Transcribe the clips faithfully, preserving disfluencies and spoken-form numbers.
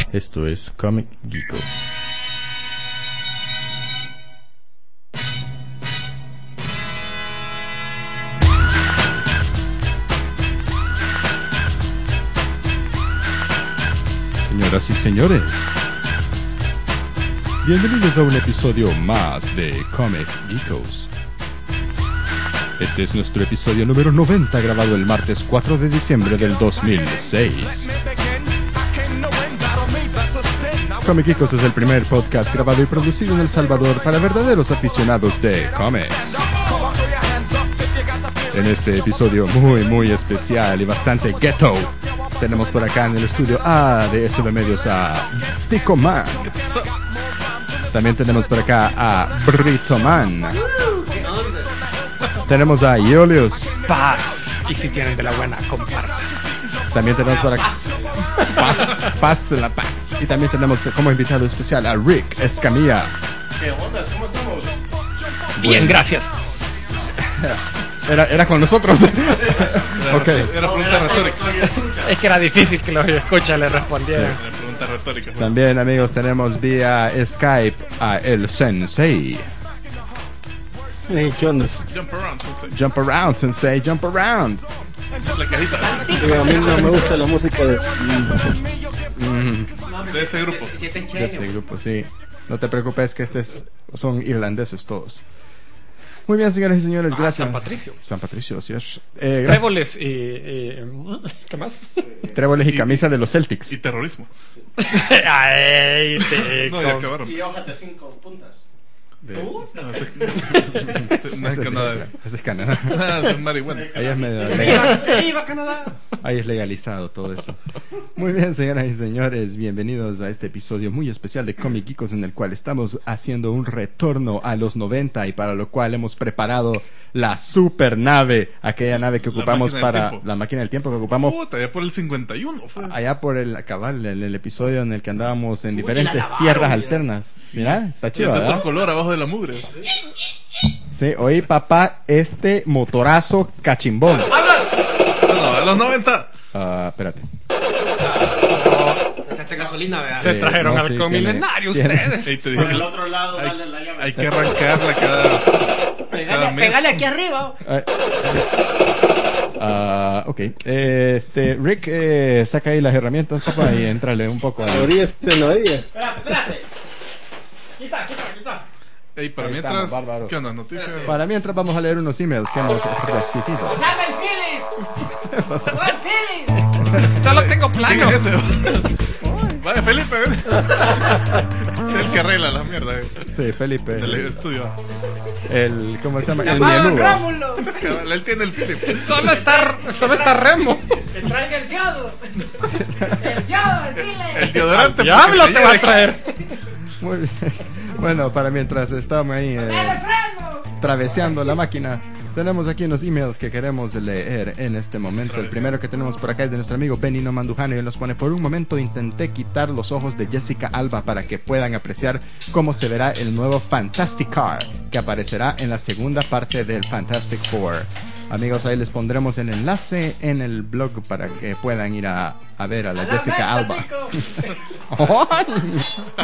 Esto es Comic Geekos. Señoras y señores, bienvenidos a un episodio más de Comic Geekos. Este es nuestro episodio número noventa, grabado el martes cuatro de diciembre del dos mil seis. Comic Geekos es el primer podcast grabado y producido en El Salvador para verdaderos aficionados de cómics. En este episodio muy muy especial y bastante ghetto, tenemos por acá en el estudio A de S B Medios a Tico Man. También tenemos por acá a Brito Man. Tenemos a Iolius. Paz. Y si tienen de la buena, compartan. También tenemos por acá Paz, paz, la paz. Y también tenemos como invitado especial a Rick Escamilla. ¿Qué onda? ¿Cómo estamos? Bien, bueno. Gracias. Era, era con nosotros. Okay. Era pregunta retórica. Es que era difícil que los escuchas le respondieran. Sí. Era pregunta retórica. También, amigos, tenemos vía Skype a el Sensei. Hey, ¿qué onda? Jump around, sensei. Jump around, Sensei, jump around. La cajita. Digo, a mí no me gusta la música de... Mm, De ese grupo. de ese grupo, sí. No te preocupes que estos son irlandeses todos. Muy bien, señoras y señores, Ah, gracias. San Patricio. San Patricio, así es. Eh, gracias. Tréboles y, y... ¿Qué más? Tréboles y Y- camisa de los Celtics. Y terrorismo. Ay, te... No, ya acabaron. Y hojas de cinco puntas. De eso. No, ese- no es Canadá. eso. Ese es Canadá. Ah, es marihuana. Ahí es medio legal. ¡Viva, viva Canadá! Ahí es legalizado todo eso. Muy bien, señoras y señores, bienvenidos a este episodio muy especial de Comic Geekos, en el cual estamos haciendo un retorno a los noventa y para lo cual hemos preparado la super nave, aquella nave que La ocupamos máquina del para tiempo. la máquina del tiempo que ocupamos Puta, ya por el cincuenta y uno fue. allá por el cabal, en el episodio en el que andábamos en Uy, diferentes la lavaron, tierras mira. alternas. Mira, está Y chido, de otro ¿verdad? color abajo de la mugre. Sí, oí papá, este motorazo cachimbón. Bueno, a los noventa. Ah, espérate. Echaste gasolina, vea. Se Sí, trajeron no, al sí, comilenario tiene- ustedes. Ahí te Por dije. el otro lado, Hay- dale la llave. Hay que arrancarla cada. cada Pegale, mes. pegale aquí arriba. Ah, ah, ok. Eh, Este, Rick, eh, saca ahí las herramientas, papá, y entrale un poco a... Teoría este no había. Espérate, espérate. Quita, quita, quita. Ey, para Ahí mientras. estamos, bárbaro. ¿Qué onda? Noticias. Para mientras vamos a leer unos emails que hemos recibido. ¡Salve el Philip! ¡Se va el Philip! Solo tengo ¿Quién plano. es ese? Vaya, Felipe, ven. Es el que arregla la mierda eh, Sí, Felipe. del estudio. El, ¿cómo se llama? El ¡Llamado mieludo. Rómulo! Cabal, Él tiene el Philip. Solo está, solo está Remo. ¡Que traiga el diodo! ¡El diodo, decile! El deodorante. Diablo porque te va a llena de- traer. Muy bien. Bueno, para mientras estamos ahí ¡El eh, freno! traveseando la máquina, tenemos aquí unos emails que queremos leer en este momento. El primero que tenemos por acá es de nuestro amigo Benino Mandujano y él nos pone: por un momento intenté quitar los ojos de Jessica Alba para que puedan apreciar cómo se verá el nuevo Fantastic Car que aparecerá en la segunda parte del Fantastic Four. Amigos, ahí les pondremos el enlace en el blog para que puedan ir a, a ver a la Jessica Alba. ¡Ay!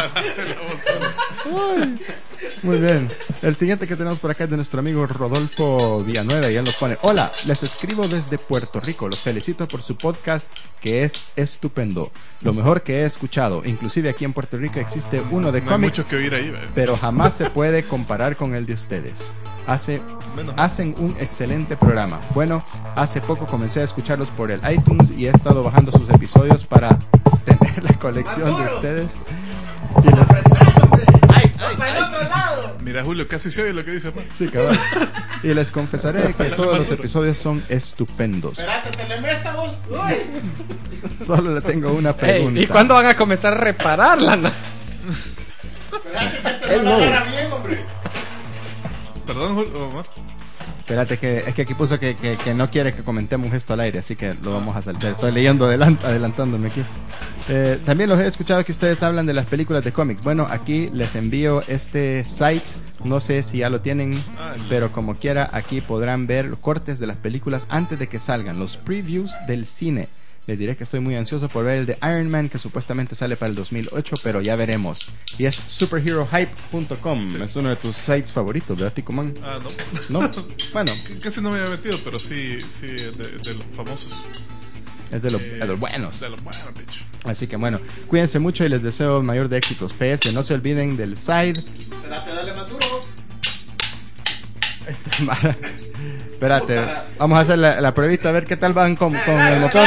Ay. Muy bien. El siguiente que tenemos por acá es de nuestro amigo Rodolfo Villanueva y él nos pone: hola, les escribo desde Puerto Rico. Los felicito por su podcast, que es estupendo. Lo mejor que he escuchado. Inclusive aquí en Puerto Rico existe uno de No hay cómics, mucho que oír ahí, ¿verdad? pero jamás se puede comparar con el de ustedes. Hace, Bueno. hacen un excelente programa. Bueno, hace poco comencé a escucharlos por el iTunes y he estado bajando sus episodios para tener la colección de ustedes. Y les... ¡Para el otro lado! Mira, Julio, casi se oye lo que dice, papá. Sí, cabal. Y les confesaré que todos los episodios son estupendos. Espérate, te le mesta vos. ¡Uy! Solo le tengo una pregunta. Ey, ¿y cuándo van a comenzar a repararla? no? Espérate, que este no la agarra bien, hombre. Perdón, Julio. Omar. Espérate, que es que aquí puso que, que, que no quiere que comentemos esto al aire, así que lo vamos a saltar. Estoy leyendo adelant, adelantándome aquí. Eh, también los he escuchado que ustedes hablan de las películas de cómics. Bueno, aquí les envío este site. No sé si ya lo tienen, Ah, el- pero como quiera, aquí podrán ver cortes de las películas antes de que salgan. Los previews del cine. Les diré que estoy muy ansioso por ver el de Iron Man, que supuestamente sale para el dos mil ocho, pero ya veremos. Y es superhero hype punto com. Es uno de tus sites favoritos, ¿verdad, Ticoman? Ah, no. ¿No? Bueno, C- Casi no me había metido, pero sí, sí, de, de los famosos. es de, lo- Eh, de los buenos. De los buenos, bitch. Así que bueno, cuídense mucho y les deseo el mayor de éxitos. P S, no se olviden del side. Espérate, dale más duro. Espérate, vamos a hacer la, la pruebita a ver qué tal van con, con el motor.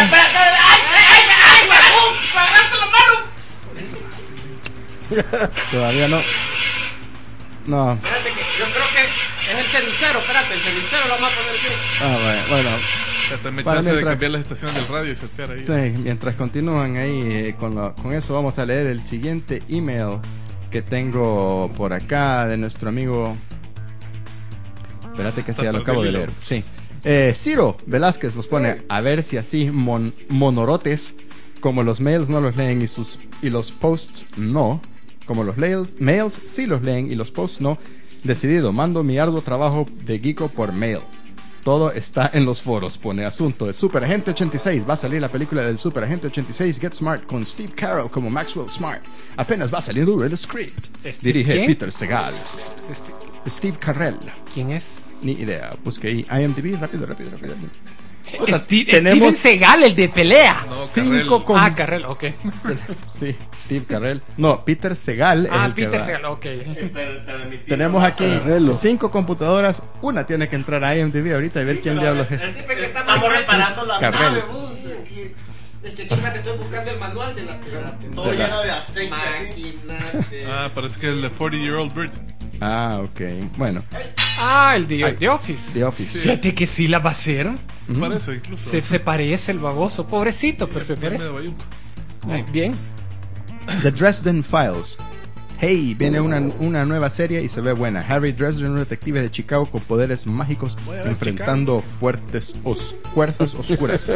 Todavía no. No. Espérate que yo creo que es el cenicero, espérate, el cenicero lo vamos a poner bien. Ah, bueno, bueno. Ya te me Para chance de mientras- cambiar las estaciones del radio y setear ahí. Sí, mientras continúan ahí eh, con, lo- con eso, vamos a leer el siguiente email que tengo por acá de nuestro amigo. Espérate que Está sí, ya lo perdido acabo de el hilo. leer. Sí. Eh, Ciro Velázquez nos pone a ver si así mon- monorotes como los mails no los leen y sus y los posts no, como los mails, mails sí los leen y los posts no. Decidido, mando mi arduo trabajo de Geeko por mail. Todo está en los foros. Pone asunto de Superagente ochenta y seis. Va a salir la película del Superagente ochenta y seis Get Smart con Steve Carell como Maxwell Smart. Apenas va saliendo el script. ¿Steve Dirige quién? Peter Segal. Este, Steve Carell. ¿Quién es? Ni idea. Busque ahí I M D B. Rápido, rápido, rápido. Steve, tenemos- Steven Seagal, el de pelea. No, Cinco Carrell. con... Ah, Carrell, ok. Sí, Steve Carell. No, Peter Segal es Ah, el que Peter va. Seagal, ok. Tenemos aquí Carrelo. cinco computadoras. Una tiene que entrar a I M D B ahorita y ver quién diablos es. Estamos reparando la Carrell. nave, vos. Aquí- Es que aquí te estoy buscando el manual de la. Todo De la- lleno de aceite. Máquina. de- Ah, parece que es el de cuarenta Year Old Virgin. Ah, ok. Bueno, Ah, el de Ay. The Office. The Office. Fíjate que sí la va a hacer. Ujú. Parece incluso. Se, se parece el baboso, pobrecito, pero se Viene parece. de Bayunco. Ay, bien. The Dresden Files. Hey, viene una, una nueva serie y se ve buena. Harry Dresden, un detective de Chicago con poderes mágicos, Voy a ver enfrentando fuertes os- fuerzas oscuras.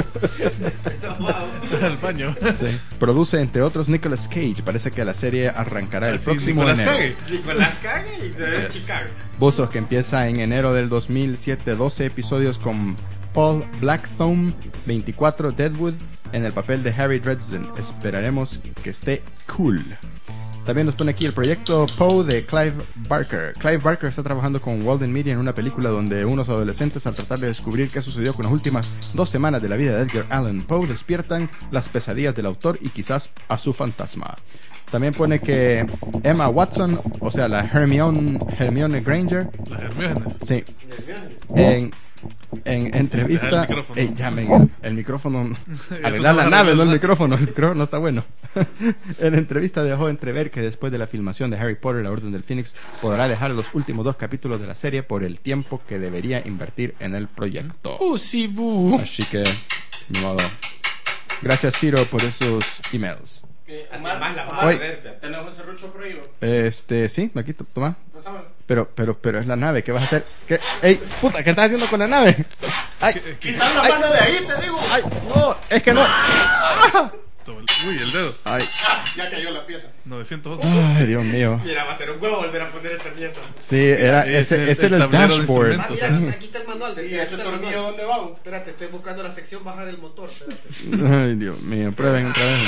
Al baño. Sí. Produce, entre otros, Nicolas Cage. Parece que la serie arrancará el Así, próximo Nicolas enero. Cage. Nicolás Cague y de Yes. Chicago. Buzos, que empieza en enero del dos mil siete, doce episodios con Paul Blackthorne, veinticuatro, Deadwood, en el papel de Harry Dresden. Esperaremos que esté cool. También nos pone aquí el proyecto Poe de Clive Barker. Clive Barker está trabajando con Walden Media en una película donde unos adolescentes, al tratar de descubrir qué sucedió con las últimas dos semanas de la vida de Edgar Allan Poe, despiertan las pesadillas del autor y quizás a su fantasma. También pone que Emma Watson, o sea, la Hermione, Hermione Granger, Las Hermiones. sí, en, en entrevista, Deja el micrófono. Ey, llamen el, el micrófono, arreglar la no nave, arregla no el nada. micrófono, el micrófono no está bueno. En entrevista dejó entrever que después de la filmación de Harry Potter, la Orden del Fénix, podrá dejar los últimos dos capítulos de la serie por el tiempo que debería invertir en el proyecto. Uh, sí, bu. Así que, ni modo. Gracias, Ciro, por esos emails. Así más la vamos a Oye. ver, fíjate. Tenemos ese rucho prohibido. Este, sí, aquí, to- toma. Pasámoslo. Pero, pero, pero es la nave, ¿qué vas a hacer? ¿Qué? ¡Ey, puta! ¿Qué estás haciendo con la nave? ¡Ay! Quitar la Ay. mano de ahí, te digo. ¡Ay! ¡No! ¡Es que no! Uy, el dedo. ¡Ay! Ah, ya cayó la pieza. novecientos once. ¡Ay, Dios mío! Mira, va a ser un huevo volver a poner esta mierda. Sí, era, Ese ese, es ese el era el tablero de dashboard. Ah, instrumentos. mira, Sí. aquí está el manual. ¿Y ese tornillo dónde va? Espérate, estoy buscando la sección bajar el motor. Espérate. Ay, Dios mío, prueben otra vez.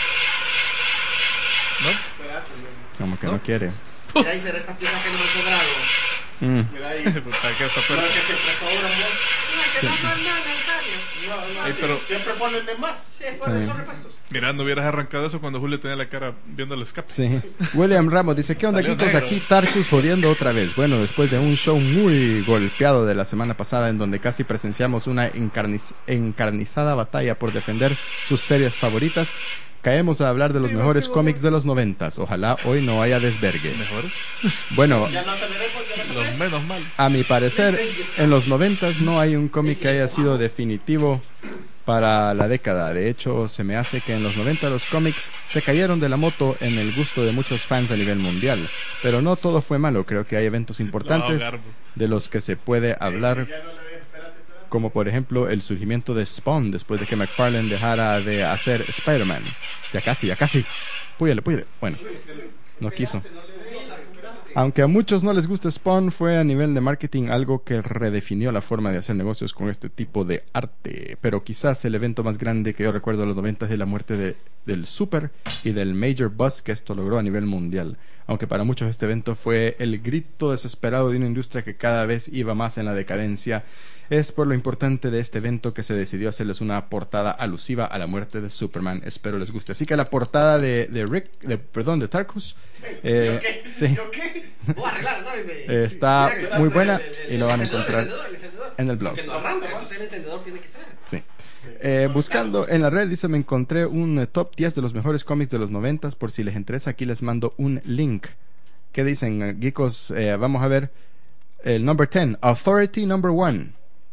¿No? Espérate. Como que no quiere. Mira, ahí será esta pieza que no me sobrado. Mm. Mira ahí. Puta, que está Lo tuerto. que siempre sobra, ¿no? No, que no, no, no es necesario. No, no, Ey, sí, pero- siempre ponen de más. Sí, por Sí. esos repuestos. Mira, no hubieras arrancado eso cuando Julio tenía la cara viendo el escape. Sí. William Ramos dice, ¿qué onda, Salió Kikos? negro. Aquí Tarkus jodiendo otra vez. Bueno, después de un show muy golpeado de la semana pasada en donde casi presenciamos una encarniz- encarnizada batalla por defender sus series favoritas, caemos a hablar de los mejores cómics de los noventas. Ojalá hoy no haya desvergue. Mejor. Bueno, Ya no aceleré porque no Los aceleré. menos mal. a mi parecer, en los noventas no hay un cómic que haya sido definitivo para la década. De hecho, se me hace que en los noventa los cómics se cayeron de la moto en el gusto de muchos fans a nivel mundial. Pero no todo fue malo. Creo que hay eventos importantes No, Garbo. de los que se puede hablar, como por ejemplo el surgimiento de Spawn después de que McFarlane dejara de hacer Spider-Man. Ya casi, ya casi. Púyale, púyale. Bueno, no quiso. Aunque a muchos no les gusta Spawn, fue a nivel de marketing algo que redefinió la forma de hacer negocios con este tipo de arte. Pero quizás el evento más grande que yo recuerdo de los noventa es la muerte de, del Super y del Major Buzz que esto logró a nivel mundial. Aunque para muchos este evento fue el grito desesperado de una industria que cada vez iba más en la decadencia. Es por lo importante de este evento que se decidió hacerles una portada alusiva a la muerte de Superman. Espero les guste. Así que la portada de, de Rick, de, perdón, de Tarkus, eh, ¿Yo qué? sí, ¿Yo qué? Voy a arreglar, ¿no? De- eh, está Mira que muy está buena el- el- y lo van a el encendedor, encontrar el encendedor, el encendedor. en el blog. Que no arranca, entonces el encendedor tiene que ser. Sí. Eh, buscando en la red, dice, me encontré un eh, top diez de los mejores cómics de los noventas. Por si les interesa, aquí les mando un link. ¿Qué dicen, eh, geekos? Eh, vamos a ver el number ten, Authority number one.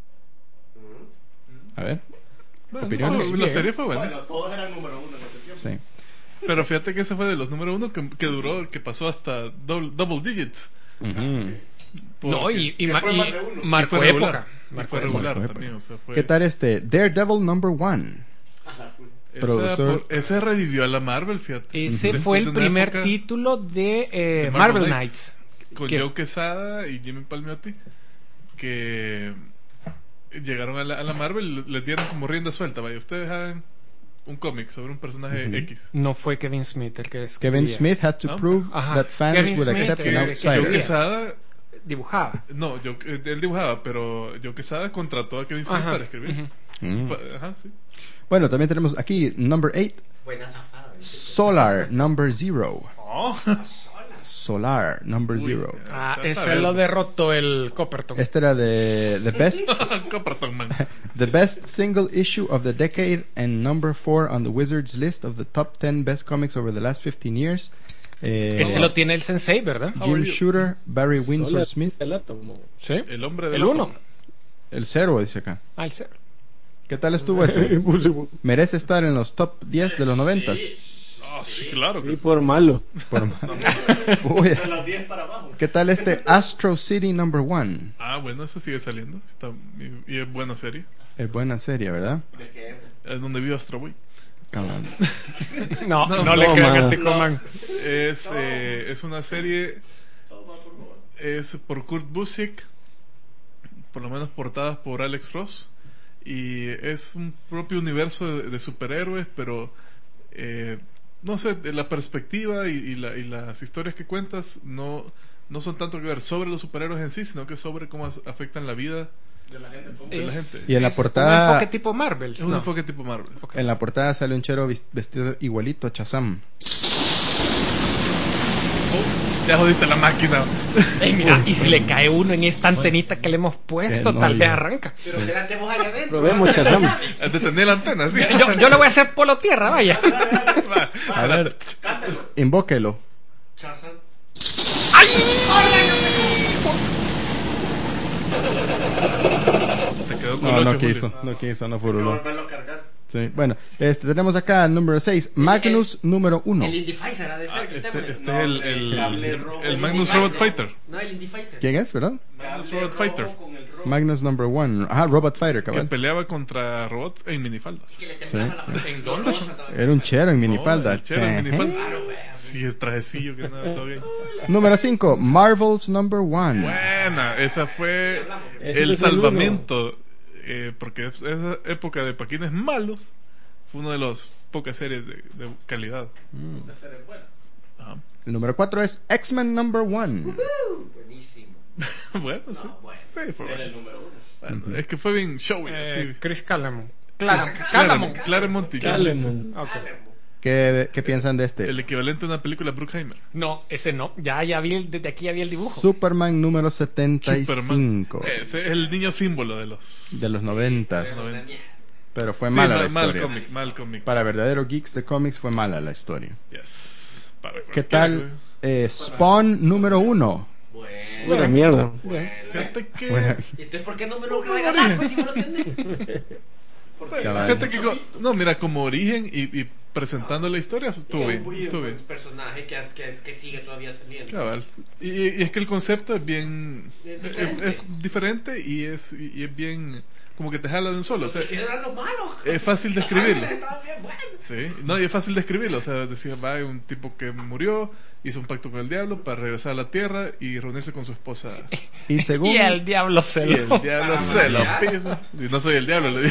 A ver, Bueno, ¿opiniones? no, la serie fue buena. Bueno, todos eran número uno en ese tiempo. sí. Pero fíjate que ese fue de los número uno que, que duró, que pasó hasta double, double digits. Ujú. No, y, y, que ma- fue y más de uno. Y marcó fue regular. época. Y Marcó fue época. regular Marcó también. O sea, fue, ¿Qué tal este? Daredevil number one. Esa, Productor? por- ese revivió a la Marvel, fíjate. Ese Después fue de el una primer época título de, eh, de Marvel, Marvel Knights. Con ¿Qué? Joe Quesada y Jimmy Palmiotti, que llegaron a la, a la Marvel y les dieron como rienda suelta. Vaya, ustedes hagan un cómic sobre un personaje Ujú. X. No fue Kevin Smith el que escribía. Kevin Smith had to ¿No? prove Ajá. that fans Kevin would Smith, accept eh, an que Joe outsider. Quesada, Dibujaba. no, Joe- eh, él dibujaba, pero Joe Quesada contrató a Kevin Smith Ajá. para escribir. Ujú. Mm. Pa- Ajá, sí. Bueno, también tenemos aquí number eight, Buena zafada. ¿viste? Solar number zero. Oh. Solar number Uy, zero. Ah, o sea, ese saber. lo derrotó el Copperton. Este era de The Best Copperton Man. The best single issue of the decade and number four on the Wizards list of the top ten best comics over the last fifteen years. Eh, Ese lo tiene el Sensei, ¿verdad? Jim Shooter, Barry Windsor Solar Smith. El átomo. Sí. El hombre del El uno. átomo. El cero, dice acá. Ah, el cero. ¿Qué tal estuvo eso? Merece estar en los top diez de los noventas. Ah, sí, claro. Sí, que por malo. Por- Uy, De los diez para abajo. ¿qué tal este Astro City number one? Ah, bueno, eso sigue saliendo. Está, y, y es buena serie. Es buena serie, ¿verdad? ¿De qué? Es donde vive Astro Boy. Come on. No, no, No, le no, crean man. a Ticoman. Es, eh, es una serie. Es por Kurt Busiek. Por lo menos portadas por Alex Ross. Y es un propio universo de, de superhéroes, pero. Eh, no sé, de la perspectiva y, y, la- y las historias que cuentas no, no son tanto que ver sobre los superhéroes en sí, sino que sobre cómo as- afectan la vida De la gente. de la gente. Y en la es portada- un enfoque tipo Marvel. Es un ¿no? enfoque tipo Marvel. En la portada sale un chero vis- vestido igualito a Shazam. Oh, ya jodiste la máquina. Ey, mira, y si le cae uno en esta antenita que le hemos puesto, Que no tal vez le- arranca. Pero quédate vos allá adentro. Probemos, Shazam. Es de tener la antena, sí. Yo, yo le voy a hacer polo tierra, vaya. Va, A ver, Cántalo. invóquelo. Chazam. te quedó con No, no ocho, quiso, Julio. no quiso, no Hay que furuló. volverlo a cargar. Sí. Bueno, este, tenemos acá el número seis, Magnus número uno. El Indie-Pfizer ha de ser. Ah, quitémosle. este, este es el, el, cable rojo. el Magnus Robot Fighter. No, el Indie-Pfizer. ¿Quién es, verdad? Magnus Cable Robot rojo Fighter. con el rojo. Magnus number one. Ajá, Robot Fighter, Que cabal. peleaba contra robots en minifaldas. Que le temblaba la mano. ¿En Los dónde? robots andaban- Era un chero en minifalda. Oh, el chero en Che. minifalda. Claro, güey. Sí, es trajecillo que nada, todo bien. Número cinco, Marvel's number one. Buena, esa fue Ese el es el salvamento. Eh, porque es- esa época de paquines malos fue una de las pocas series de, de calidad. De seres buenos. Ajá. El número cuatro es X-Men number one. Buenísimo. Bueno, sí. No, bueno. Sí, fue Era el bueno. número uno. Bueno, es que fue bien showy. Eh, así. Chris Calamon. Sí, Claremont. Claremont. Calamon. Claremont y Calemon. Ok. ¿Qué, qué piensan de este? el equivalente a una película Bruckheimer. No, ese no. Ya, ya vi, el- desde aquí ya vi el dibujo. Superman número setenta y cinco. Superman. Ese es el niño símbolo de los De los noventas. noventa. Pero fue Sí, mala mal, la mal historia. cómic, mal cómic. Para verdaderos geeks de cómics fue mala la historia. Yes. Para ¿Qué cualquiera, tal eh, Spawn número uno? Bueno. Buena mierda. güey. Fíjate que. Bueno, ¿Y entonces por qué no me lo regalas? Pues si me lo tenés. Porque Cabal. Fíjate que. co- No, mira, como origen y, y presentando la historia, estuvo bien. un Estuvo buen bien. personaje que, es- que, es- que sigue todavía saliendo. Cabal. Y, y es que el concepto es bien. Es Es, diferente. es diferente y es, y es bien como que te jala de un solo. O sea, Si eran los malos. es fácil de escribirlo. Estaban bien buenos. Sí, no, y es fácil de escribirlo. O sea, decía, va, hay un tipo que murió, hizo un pacto con el diablo para regresar a la tierra y reunirse con su esposa. Y según... Y el diablo se Y el lo... diablo Para se lo marear. pisa. Y no soy el diablo, le digo.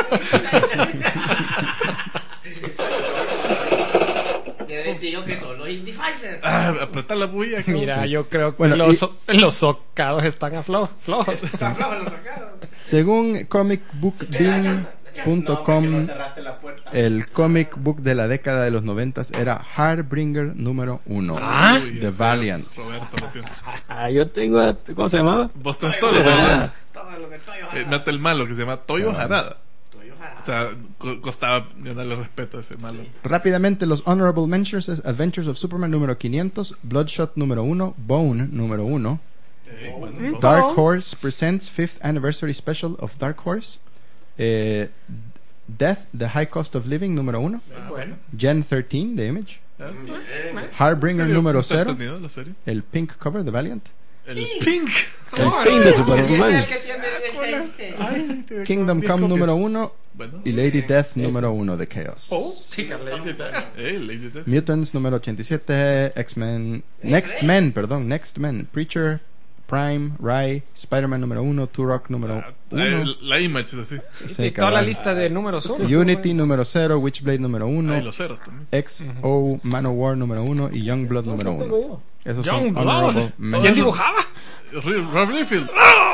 Ya les digo que son los Indie Pfizer. Ah, apretar la bulla. cabrón. Mira, yo creo que Bueno, los, y- so- los socados están a flo- flojos. San Flor lo sacaron. Según comic book bin punto com, No, cerraste la puerta. el comic book de la década de los noventas era Heartbringer número uno. Ah. Uy, The ese Valiant. Roberto lo tiene. Ah, yo tengo, a- ¿cómo se llamaba? Boston Stories, ¿verdad? Todos los de Toyo Eh, mata el malo que se llama Toyo Harada. Toyo Harada. O sea, co- costaba darle respeto a ese malo. Rápidamente, los Honorable Mentions es Adventures of Superman número quinientos, Bloodshot número uno, Bone número uno, Eh, bueno, Dark Horse Presents fifth Anniversary Special of Dark Horse, eh, Death, The High Cost of Living número uno, Bueno. Gen trece de Image, ah, Heartbringer ¿serio? número ¿Está cero, entretenido la serie? el Pink Cover de Valiant, El Pink. El pin de Ese Superman. es el que tiene el seis. Kingdom Come número uno Bueno. y Lady Death número uno de Chaos. Sí, Carlita. Eh, Lady Death. Mutants número ochenta y siete, X-Men, Next Men, perdón, Next Men, Preacher, Prime, Rai, Spider-Man número uno, Turok número Ah, uno, eh, la image, así. sí, Y toda la cabal. lista de números uno. Unity número cero, Witchblade número uno, Ah, y los ceros también. X O Manowar número uno y Youngblood número Esos tengo uno. yo. Esos son Youngblood. honorable ¿Quién mentions. dibujaba? Ri- Rob Liefeld.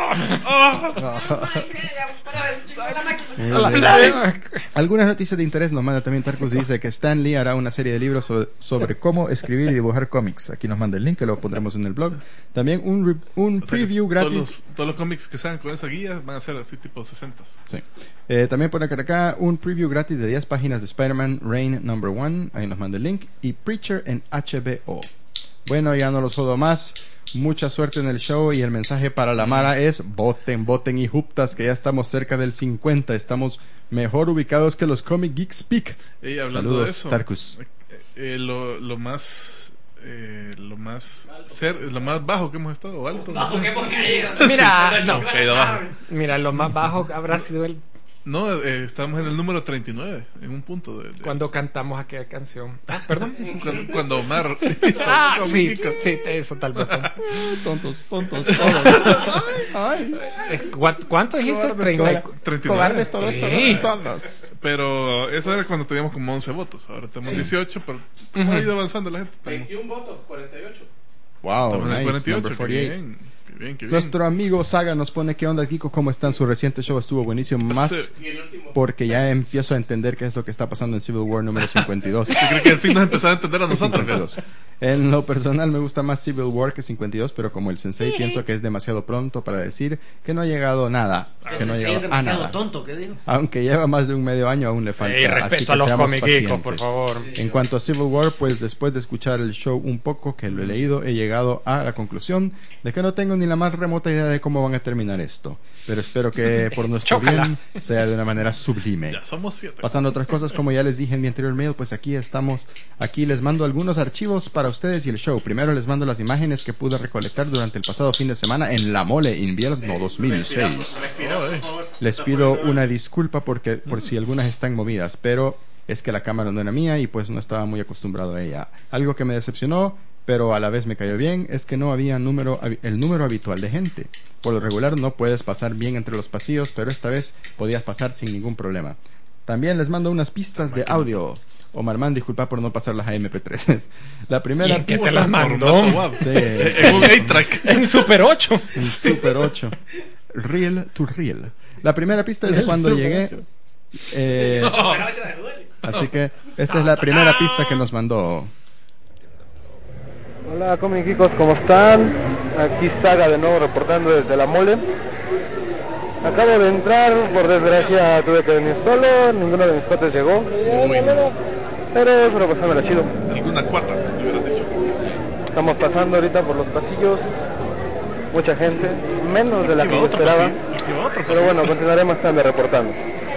Algunas noticias de interés nos manda también Tarkus y dice que Stan Lee hará una serie de libros sobre, sobre cómo escribir y dibujar cómics. Aquí nos manda el link que lo pondremos en el blog. También un, re- un O sea, que preview Todos gratis. los, todos los cómics que salgan con esa guía van a ser así tipo sesenta. Sí. Eh, también pone acá, acá un preview gratis de diez páginas de Spider-Man Reign Number One. Ahí nos manda el link. Y Preacher en H B O. Bueno, ya no los jodo más. Mucha suerte en el show. Y el mensaje para la Mara es: voten, voten y juptas, que ya estamos cerca del cincuenta. Estamos mejor ubicados que los Comic Geeks Peak. Y hablando Saludos, de eso, Tarkus. eh, lo, lo más. Eh, lo más ser, lo más bajo que hemos estado, o alto. no sé. Bajo que hemos caído. Mira, no. Caído abajo. Mira, lo más bajo habrá sido el No, eh, estamos en el número treinta y nueve, en un punto de, de- cuando cantamos aquella canción. Ah, perdón. cuando, cuando Omar hizo Ah, un sí, comiquito. sí, eso tal vez. fue. Tontos, tontos, todos. Ay, Eh, ¿cuán- ¿Cuánto dijiste? Cobardes, treinta y cobardes. cu- treinta y nueve. Cobardes todos, Sí. todos, todos. Pero eso era cuando teníamos como once votos. Ahora tenemos dieciocho, pero ha ido avanzando la gente. Estamos, veintiún votos, cuarenta y ocho. Wow, estamos en el nice, cuarenta y ocho. number Qué cuarenta y ocho. bien, qué bien, qué bien. Nuestro amigo Saga nos pone: ¿qué onda, Kiko? ¿Cómo están? Su reciente show estuvo buenísimo. Más Sí. Y el último. porque ya empiezo a entender qué es lo que está pasando en Civil War número cincuenta y dos. Yo creo que al fin nos empezaba a entender a nosotros. cincuenta y dos. En lo personal me gusta más Civil War que cincuenta y dos, pero como el sensei pienso que es demasiado pronto para decir que no ha llegado nada, que no ha Sí, es llegado a demasiado nada. tonto, ¿qué dijo? Aunque lleva más de un medio año, aún le falta. Ey, así respeto que a los seamos comiquicos, pacientes. por favor. En cuanto a Civil War, pues después de escuchar el show un poco, que lo he leído, he llegado a la conclusión de que no tengo ni la más remota idea de cómo van a terminar esto. Pero espero que por nuestro Chócala. bien sea de una manera sublime. Ya somos siete. Pasando a otras cosas, como ya les dije en mi anterior mail, pues aquí estamos. Aquí les mando algunos archivos para ustedes y el show. Primero les mando las imágenes que pude recolectar durante el pasado fin de semana en La Mole Invierno dos mil seis. Les pido una disculpa porque por si algunas están movidas, pero es que la cámara no era mía y pues no estaba muy acostumbrado a ella. Algo que me decepcionó, pero a la vez me cayó bien, es que no había número, el número habitual de gente. Por lo regular no puedes pasar bien entre los pasillos, pero esta vez podías pasar sin ningún problema. También les mando unas pistas de audio. Omar Man, disculpa por no pasarlas a eme pe tres. La ¿Y primera en qué pista se las Formato mandó? WAV. Sí. En un eight track. En Super ocho. en Super ocho. Real to Real. La primera pista es de El cuando Super llegué. ocho. eh, Pero se la duele. así que esta es la primera pista que nos mandó. Hola comiquicos, ¿cómo están? Aquí Saga de nuevo reportando desde La Mole. Acabo de entrar, por desgracia tuve que venir solo, ninguno de mis cuates llegó. Uy, no. Pero, pero pasármela chido. Alguna cuarta, me hubieras dicho. Estamos pasando ahorita por los pasillos, mucha gente, menos de la que Aquí va yo otro esperaba. pasillo, aquí va otro Pero pasillo. bueno, continuaremos estando reportando.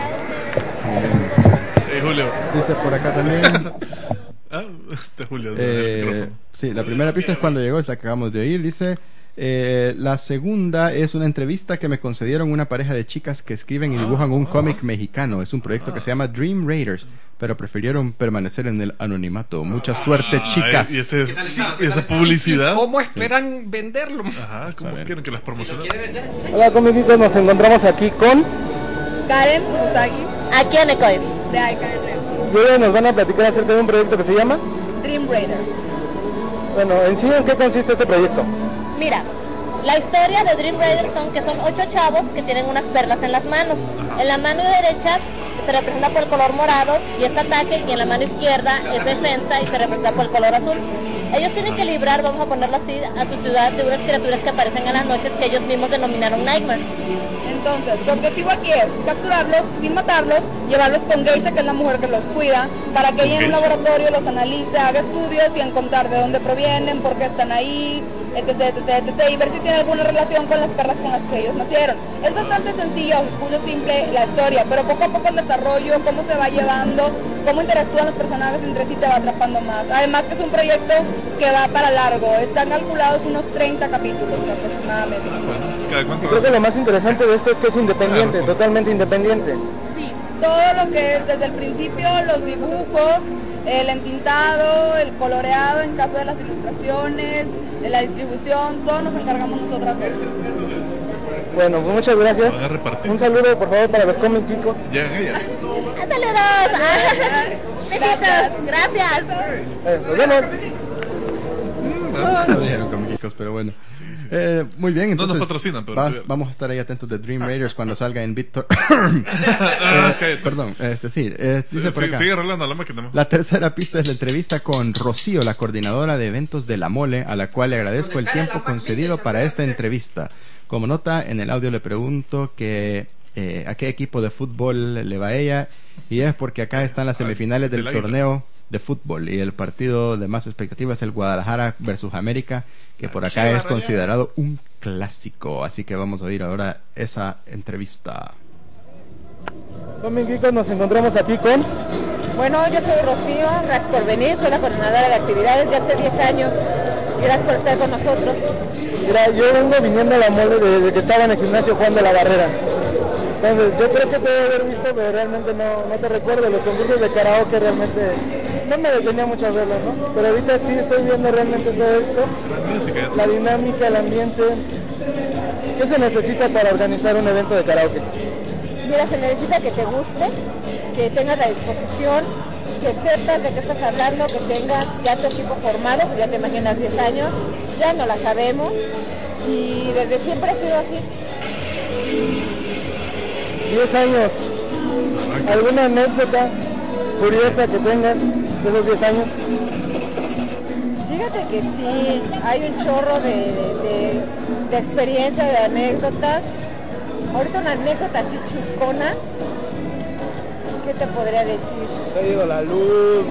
Sí, Julio. Dice por acá también. Ah, este Julio. el eh, micrófono. sí, la primera pista es cuando llegó, es la que acabamos de oír. Dice: Eh, la segunda es una entrevista que me concedieron una pareja de chicas que escriben y dibujan un cómic mexicano. Es un proyecto que se llama Dream Raiders, pero prefirieron permanecer en el anonimato. Mucha suerte, chicas. Y ese, esa publicidad. ¿Cómo esperan venderlo? Ajá, ¿cómo quieren que las promocionen? Hola, comiquitos, nos encontramos aquí con... Karen Usagi, Aquí en Ecoim. de Icon Y hoy nos van a platicar acerca de un proyecto que se llama... Dream Raider. Bueno, en sí, ¿en qué consiste este proyecto? Mira, la historia de Dream Raiders son que son ocho chavos que tienen unas perlas en las manos. En la mano derecha se representa por el color morado y es ataque, y en la mano izquierda es defensa y se representa por el color azul. Ellos tienen que librar, vamos a ponerlo así, a su ciudad de unas criaturas que aparecen en las noches que ellos mismos denominaron Nightmare. Entonces, su objetivo aquí es capturarlos sin matarlos, llevarlos con Geisha, que es la mujer que los cuida, para que ella en un laboratorio los analice, haga estudios y encontrar de dónde provienen, por qué están ahí, etc, etc, etc, y ver si tiene alguna relación con las perlas con las que ellos nacieron. Es bastante sencillo, se escucha simple la historia, pero poco a poco el desarrollo, cómo se va llevando, cómo interactúan los personajes entre sí, te va atrapando más. Además que es un proyecto que va para largo, están calculados unos treinta capítulos aproximadamente. ¿Cada cuánto Creo que lo más interesante de esto es que es independiente, Claro. totalmente independiente. Sí, todo lo que es desde el principio, los dibujos, el entintado, el coloreado en caso de las ilustraciones, de la distribución, todo nos encargamos nosotras de eso. Bueno, pues muchas gracias. Van a repartir. Un saludo, por favor, para los comiquicos. Llegan ellas. ¡Saludos! Besitos, gracias. Eh, nos vemos. Ah, no dijeron comiquicos, pero bueno. Eh, muy bien, No nos entonces patrocinan, pero- va- vamos a estar ahí atentos de Dream Raiders cuando salga en Victor. Ah, ok. Perdón, este sí, eh, dice por Sí, acá. sigue arreglando la máquina. La tercera pista es la entrevista con Rocío, la coordinadora de eventos de La Mole, a la cual le agradezco el tiempo concedido para esta entrevista. Como nota, en el audio le pregunto que eh, a qué equipo de fútbol le va ella, y es porque acá están las semifinales del Del Águila. torneo de fútbol, y el partido de más expectativa es el Guadalajara versus América, que por acá es considerado un clásico. Así que vamos a oír ahora esa entrevista. Comiquicos, nos encontramos aquí con... Bueno, yo soy Rocío, gracias por venir, soy la coordinadora de actividades de hace diez años. Gracias por estar con nosotros. Mira, yo vengo viniendo a La Mole desde que estaba en el gimnasio Juan de la Barrera. Entonces, yo creo que te debe haber visto, pero realmente no, no te recuerdo. Los concursos de karaoke realmente no me detenía mucho a verlos, ¿no? Pero ahorita sí estoy viendo realmente todo esto. La música. La dinámica, el ambiente. ¿Qué se necesita para organizar un evento de karaoke? Mira, se necesita que te guste, que tengas la disposición, que sepas de qué estás hablando, que tengas ya tu equipo formado, pues ya te imaginas diez años, ya no la sabemos, y desde siempre ha sido así. diez años. ¿Alguna anécdota curiosa que tengas de esos diez años? Fíjate que sí, hay un chorro de, de, de experiencia, de anécdotas. Ahorita una anécdota así chuscona, ¿qué te podría decir? Te digo, la luz.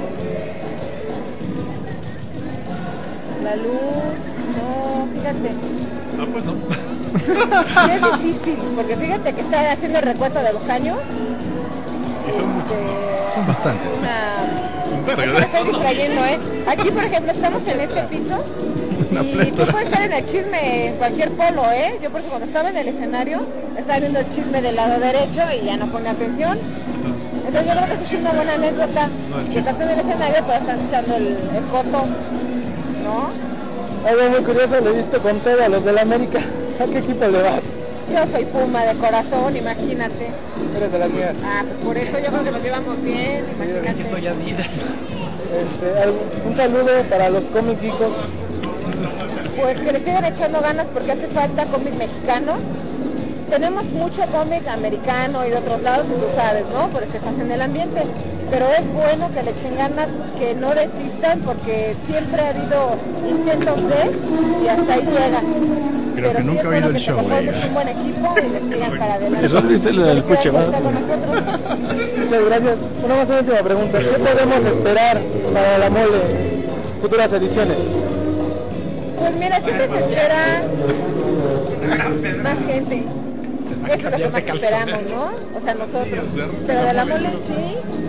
La luz, no, fíjate. Ah, pues no. Sí, es difícil, porque fíjate que está haciendo el recuento de los años. Y son muchos. Este, Son bastantes. una... Un verga Me de estoy eso. distrayendo, ¿eh? Aquí, por ejemplo, estamos en este piso Una y tú plétora. puedes estar en el chisme en cualquier polo, ¿eh? Yo por eso cuando estaba en el escenario estaba viendo el chisme del lado derecho y ya no pone atención. Entonces yo creo que eso es una buena anécdota. No, el Que chisme. estás en el escenario pero estás escuchando el, el coto, ¿no? Algo muy curioso, le diste con todo a los del América. ¿A qué equipo le vas? Yo soy Puma de corazón, imagínate. Eres de las mías. Ah, pues por eso yo creo que nos llevamos bien, imagínate. Yo soy Adidas. Este, al- un saludo para los comiquicos. Pues que le sigan echando ganas porque hace falta cómic mexicano. Tenemos mucho cómic americano y de otros lados, y tú sabes, ¿no? Porque estás en el ambiente. Pero es bueno que le echen ganas, que no desistan, porque siempre ha habido intentos de y hasta ahí llegan. Creo Pero que sí nunca es he bueno oído el que show, te conformes eh. un buen equipo y le sigan para adelante. Eso lo hice lo del Gracias coche, por ¿va? estar con nosotros. Muchas gracias. Una más una última pregunta. ¿Qué podemos esperar para La Mole futuras ediciones? Pues mira, siempre se espera más gente. Se va a Eso es lo que cambiar más de esperamos, calzones. ¿no? O sea, nosotros. Y hacer Pero de la la mole mole. sí.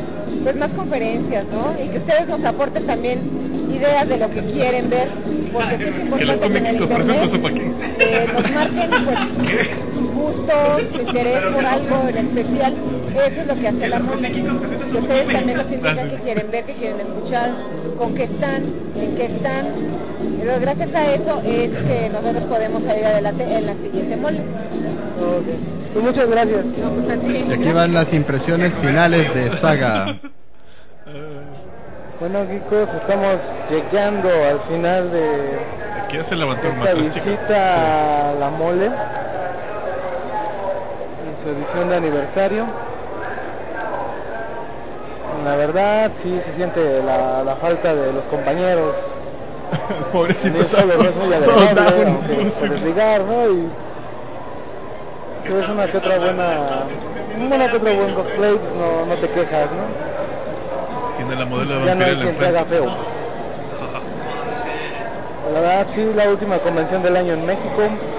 pues más conferencias, ¿no? Y que ustedes nos aporten también ideas de lo que quieren ver, porque sí es importante que la que en el Comic presenta su internet paquín. eh, nos marquen pues sus gustos, su interés por algo en especial. Eso es lo que hace la mole. Que ustedes también nos indican Ah, sí. que quieren ver, que quieren escuchar, con qué están, en qué están. Pero gracias a eso es que nosotros podemos salir adelante en la siguiente mole. Okay. Pues muchas gracias. No, pues a ti. Y aquí van las impresiones finales de Saga. Bueno, chicos, estamos llegando al final de Aquí ya se levantó el esta matriz, chica. visita a la mole en su edición de aniversario. La verdad, sí se siente la, la falta de los compañeros. Pobrecito, En eso, no es muy todo agradable, down. aunque por desligar, ¿no? Y si ves una que otra buena, una que otra buen cosplay, pues no, no te quejas, ¿no? Tiene la modelo de Ya no hay Vampirella quien te haga enfrente. feo. La verdad, sí, la última convención del año en México.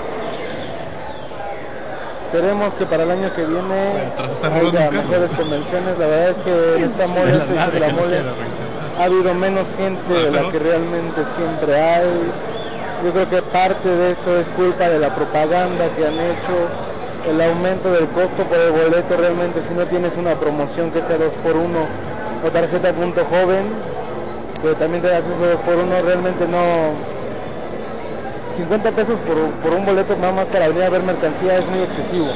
Esperemos que para el año que viene Atrás está robando haya un carro. mejores convenciones. La verdad es que en esta mole, Es la este nave de la que no mole, quiere arrancar. ha habido menos gente de la que realmente siempre hay. Yo creo que parte de eso es culpa de la propaganda que han hecho, el aumento del costo por el boleto. Realmente, si no tienes una promoción que sea dos por uno o tarjeta punto joven, que también te da acceso dos por uno, realmente no. cincuenta pesos por, por un boleto nada más para venir a ver mercancía es muy excesivo.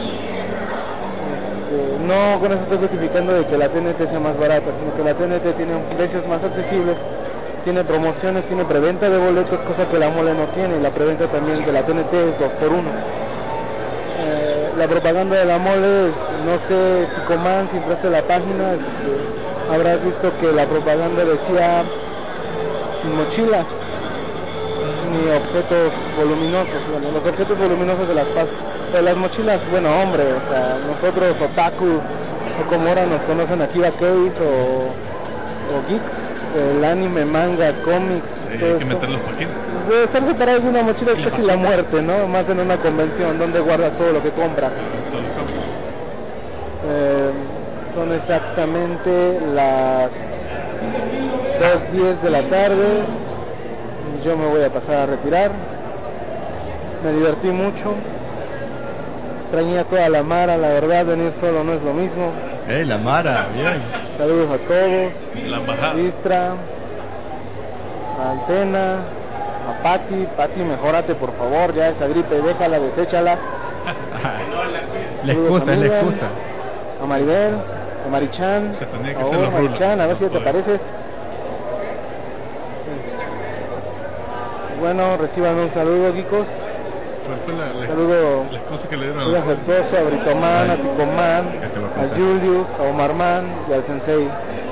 Este, no con eso estoy justificando de que la T N T sea más barata, sino que la T N T tiene precios más accesibles, tiene promociones, tiene preventa de boletos, cosa que la mole no tiene, y la preventa también de la T N T es dos por uno. Eh, la propaganda de la mole, no sé, Ticoman, si entraste a la página, este, habrás visto que la propaganda decía sin mochilas ni objetos voluminosos. Bueno, los objetos voluminosos de las pas- de las mochilas, bueno, hombre, o sea, nosotros otaku o como ahora nos conocen aquí, vaqueis o, o geeks, el anime, manga, cómics, Sí, todo hay que esto, meter los paquines. de estar separados de una mochila es Y casi la bazucas. muerte, ¿no? Más en una convención donde guardas todo lo que compras. Todos los cómics. Eh, son exactamente las dos diez de la tarde. Yo me voy a pasar a retirar. Me divertí mucho. Extrañé a toda la mara, la verdad, venir solo no es lo mismo. ¡Hey, la Mara! Bien. Saludos a todos. La embajada. Istra, a Antena, a Pati. Pati, mejórate por favor, ya esa gripe, déjala, deséchala. La Saludos excusa, a es la Miriam, excusa. A Maribel, a Marichan. Se tenía que Por hacer favor, los rulos. Marichan, a ver si ya te Oye. pareces. Bueno, reciban un saludo, Kikos. ¿Cuál fue la, la, Saludo la excusa que le dieron a muy la afectuoso a Britoman, a Ticoman, Ya te voy a a contar. Julius, a Omarman y al Sensei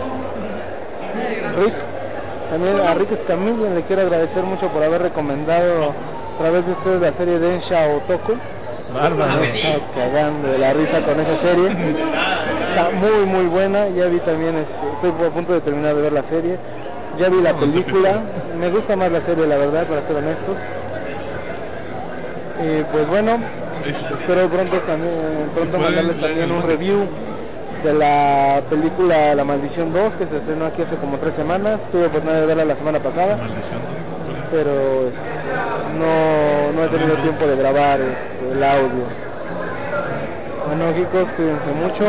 Rick. También a Rick Escamilla le quiero agradecer mucho por haber recomendado a través de ustedes la serie Densha Otoko. Bárbaro. Me estaba cagando de la risa con esa serie. Está muy muy buena. Ya vi también, este, estoy a punto de terminar de ver la serie. Ya vi la Son once película. episodios. Me gusta más la serie, la verdad, para ser honestos. Y pues bueno, Ahí sí. espero pronto también Si pronto pueden, mandarles lean también el un manga. review de la película La Maldición dos, que se estrenó aquí hace como tres semanas. Tuve oportunidad de verla la semana pasada, Maldición. pero este, no, no he tenido tiempo de grabar este, el audio. Bueno, chicos, cuídense mucho.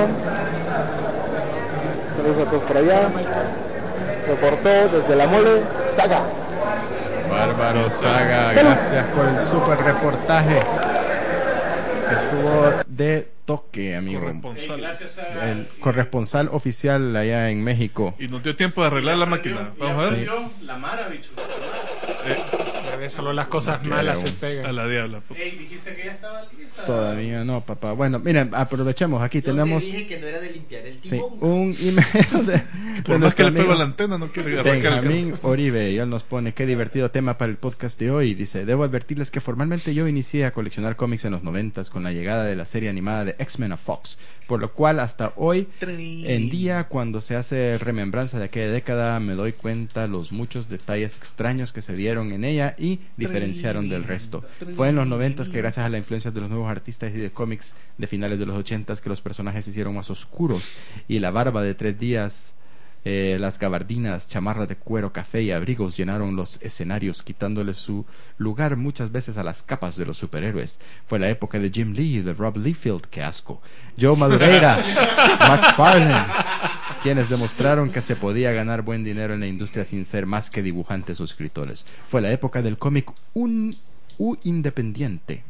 Saludos a todos por allá. Reportó desde la mole, Saga. Bárbaro Saga, gracias por el super reportaje. Estuvo de toque, amigo. Corresponsal. El corresponsal oficial allá en México. Y nos dio tiempo de arreglar la máquina. Vamos a ver. La Mara, bicho. Eh, A ver, solo las cosas No malas quiero. se pegan. a la diabla. puta. Ey, dijiste que ya estaba lista. Todavía no, papá. Bueno, miren, aprovechemos. Aquí Yo tenemos te dije que no era de limpiar el sí, timón. un email de, Por de más que nuestro le pego amigo a la antena, no quiere arrancar el carro. Benjamín Oribe. Y él nos pone: qué divertido tema para el podcast de hoy. Dice: debo advertirles que formalmente yo inicié a coleccionar cómics en los noventas con la llegada de la serie animada de X-Men a Fox, por lo cual hasta hoy en día, cuando se hace remembranza de aquella década, me doy cuenta los muchos detalles extraños que se dieron en ella y diferenciaron del resto. Fue en los noventas que, gracias a la influencia de los nuevos artistas y de cómics de finales de los ochentas, que los personajes se hicieron más oscuros y la barba de tres días Eh, las gabardinas, chamarras de cuero, café y abrigos llenaron los escenarios, quitándole su lugar muchas veces a las capas de los superhéroes. Fue la época de Jim Lee y de Rob Liefeld, que asco, Joe Madureira, McFarlane, quienes demostraron que se podía ganar buen dinero en la industria sin ser más que dibujantes o escritores. Fue la época del cómic un U independiente.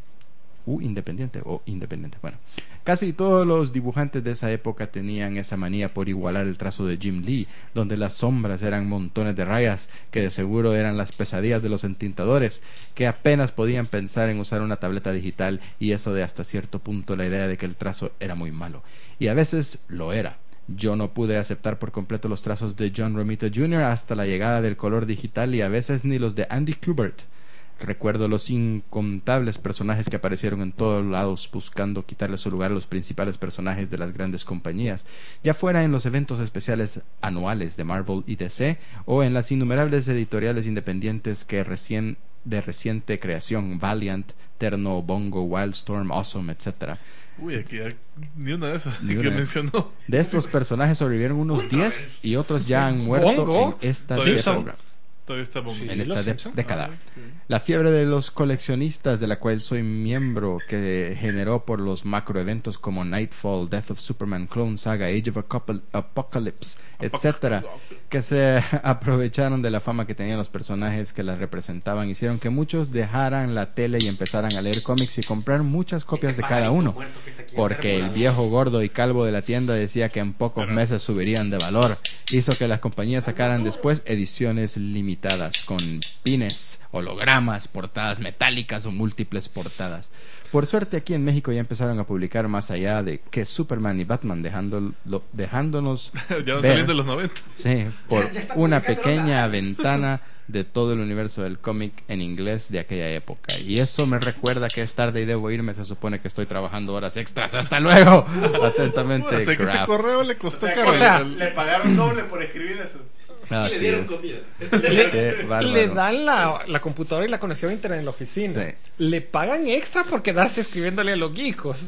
U independiente o independiente. Bueno, casi todos los dibujantes de esa época tenían esa manía por igualar el trazo de Jim Lee, donde las sombras eran montones de rayas que de seguro eran las pesadillas de los entintadores, que apenas podían pensar en usar una tableta digital, y eso de hasta cierto punto la idea de que el trazo era muy malo. Y a veces lo era. Yo no pude aceptar por completo los trazos de John Romita junior hasta la llegada del color digital, y a veces ni los de Andy Kubert. Recuerdo los incontables personajes que aparecieron en todos lados buscando quitarle su lugar a los principales personajes de las grandes compañías, ya fuera en los eventos especiales anuales de Marvel y D C o en las innumerables editoriales independientes que recién de reciente creación, Valiant, Terno, Bongo, Wildstorm, Awesome, etcétera. Uy, aquí ya, ni una de esas Ni que una. mencionó. De estos personajes sobrevivieron unos diez y otros ya han muerto ¿Bongo? en esta Todavía época. Todavía está Bongo. En esta de- década. Ah, okay. La fiebre de los coleccionistas, de la cual soy miembro, que generó por los macroeventos como Nightfall, Death of Superman, Clone Saga, Age of Acop- Apocalypse, etcétera, que se aprovecharon de la fama que tenían los personajes que las representaban, hicieron que muchos dejaran la tele y empezaran a leer cómics y comprar muchas copias de cada uno, porque el viejo gordo y calvo de la tienda decía que en pocos meses subirían de valor. Hizo que las compañías sacaran después ediciones limitadas con pines, hologramas, portadas metálicas o múltiples portadas. Por suerte aquí en México ya empezaron a publicar más allá de que Superman y Batman, dejándolo, dejándonos Ya van ver, saliendo los noventa. sí, por Ya- ya está una publicando pequeña los ventana de todo el universo del cómic en inglés de aquella época. Y eso me recuerda que es tarde y debo irme. Se supone que estoy trabajando horas extras. ¡Hasta luego! Atentamente, O sea, que ese Graph. correo le costó O sea, caro. o sea, El- Le pagaron doble por escribir eso. Y Así le dieron es. comida. Qué bárbaro. Le dan la, la computadora y la conexión a internet en la oficina. Sí. Le pagan extra por quedarse escribiéndole a los geekos.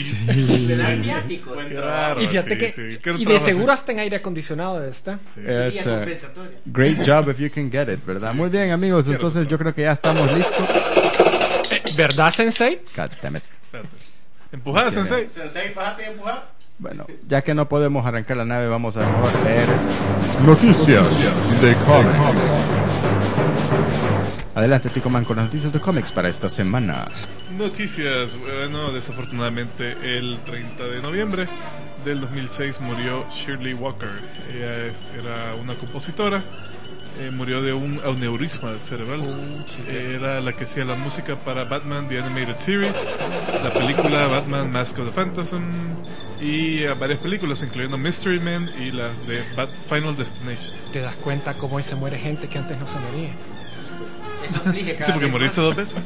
Le dan viáticos. Qué raro, Y fíjate sí, que. sí. ¿Qué Y de trabajo seguro así? hasta en aire acondicionado está. Sí. It's Día a compensatoria. great job if you can get it, ¿verdad? Muy bien, amigos. Entonces yo creo que ya estamos listos. Eh, ¿Verdad, Sensei? God damn it. Espérate. Empujada, Sensei. Sensei, bájate y empuja. Bueno, ya que no podemos arrancar la nave, vamos a mejor leer noticias de cómics. Adelante, Tico Man, con las noticias de cómics para esta semana. Noticias. Bueno, desafortunadamente el treinta de noviembre del dos mil seis murió Shirley Walker. Ella es- era una compositora. Eh, murió de un aneurisma cerebral. Eh, era la que hacía la música para Batman The Animated Series, la película Batman Mask of the Phantasm y eh, varias películas incluyendo Mystery Men y las de Bat- Final Destination. Te das cuenta cómo hoy se muere gente que antes no se moría. Eso aflige cada Sí, porque vez morirse más. dos veces.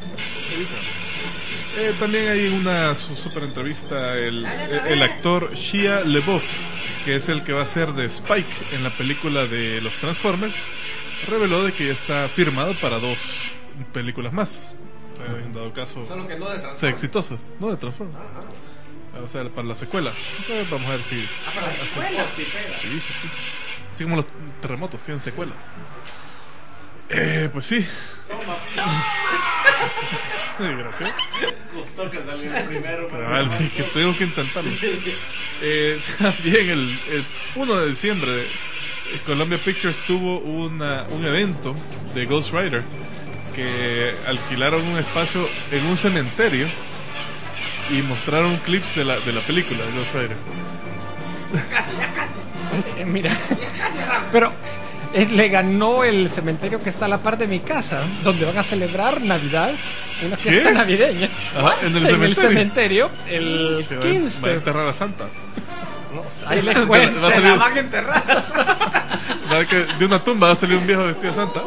Eh, también hay una su super entrevista el, el, el actor Shia LaBeouf, que es el que va a ser de Spike en la película de los Transformers, reveló de que ya está firmado para dos películas más. Eh, en dado caso Solo que no de Transformers. sea exitoso, no de Transformers. O sea, para las secuelas. Entonces vamos a ver si Ah, para las escuelas, sí, pega. Sí, sí, sí. Así como los terremotos tienen secuela. Eh, pues sí. Toma. Sí, gracias. Costó que saliera el primero. pero- Cabal, sí, que tengo que intentarlo. Eh, también el, el uno de diciembre, eh, Columbia Pictures tuvo una, un evento de Ghost Rider que alquilaron un espacio en un cementerio y mostraron clips de la, de la película de Ghost Rider. Casi, ya casi. Eh, mira, Ya casi, Ram. pero es, le ganó el cementerio que está a la par de mi casa, donde van a celebrar Navidad, una fiesta ¿Qué? navideña. Ajá, en el En el cementerio. cementerio, el Se va a- Va a quince. enterrar a Santa. No, ahí les Va a cuento. salir- Se la van a enterrar. Va a que de una tumba va a salir un viejo vestido de Santa.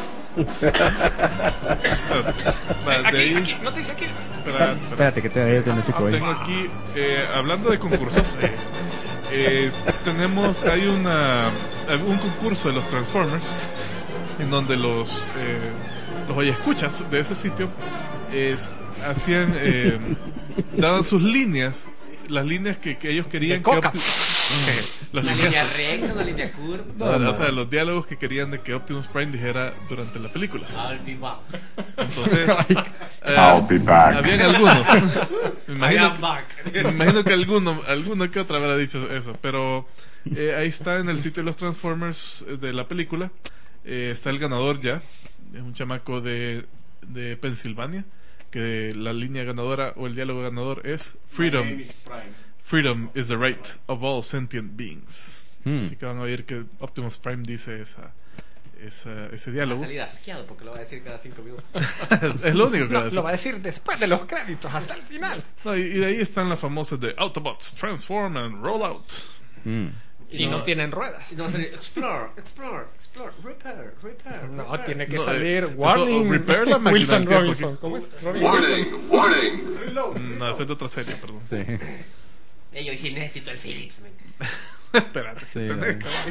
Va, de Aquí, ahí- aquí, noticia aquí. espera, espera. Espérate, que te tiene Tico ahí. Tengo aquí, eh, hablando de concursos, eh, eh, tenemos, hay una un concurso de los Transformers en donde los eh, los escuchas de ese sitio es, hacían eh, daban sus líneas, las líneas que, que ellos querían De que coca. opti- Los Una lineazos. línea recta, una línea curva. No, No, o sea, no. los diálogos que querían de que Optimus Prime dijera durante la película. I'll be back. Entonces, eh, I'll be back. habían algunos. me, I imagino, am back. me imagino que alguno, alguno que otra habrá dicho eso. Pero eh, ahí está en el sitio de los Transformers eh, de la película. Eh, está el ganador ya. Es un chamaco de, de Pensilvania. Que la línea ganadora o el diálogo ganador es Freedom. Freedom is the right of all sentient beings. Hmm. Así que van a oír que Optimus Prime dice esa, esa, ese Va a diálogo. salir asqueado porque lo va a decir cada cinco minutos. Es lo único que va a No, decir. lo va a decir después de los créditos, hasta el final. No, y, y de ahí están las famosas de Autobots, Transform and Roll Out. Mm. Y no tienen ruedas. Y no va a salir Explore, Explore, Explore, Repair, Repair. No, repair. tiene que No, salir eh, Warning. eso, o repair la máquina Wilson del tiempo, Robinson. porque- ¿Cómo es? Robin Warning, Wilson. warning. Reload. Mm, No, esa es de otra serie, perdón. Sí. Ey, yo sí necesito el Philips, man. Espérate. Sí, la-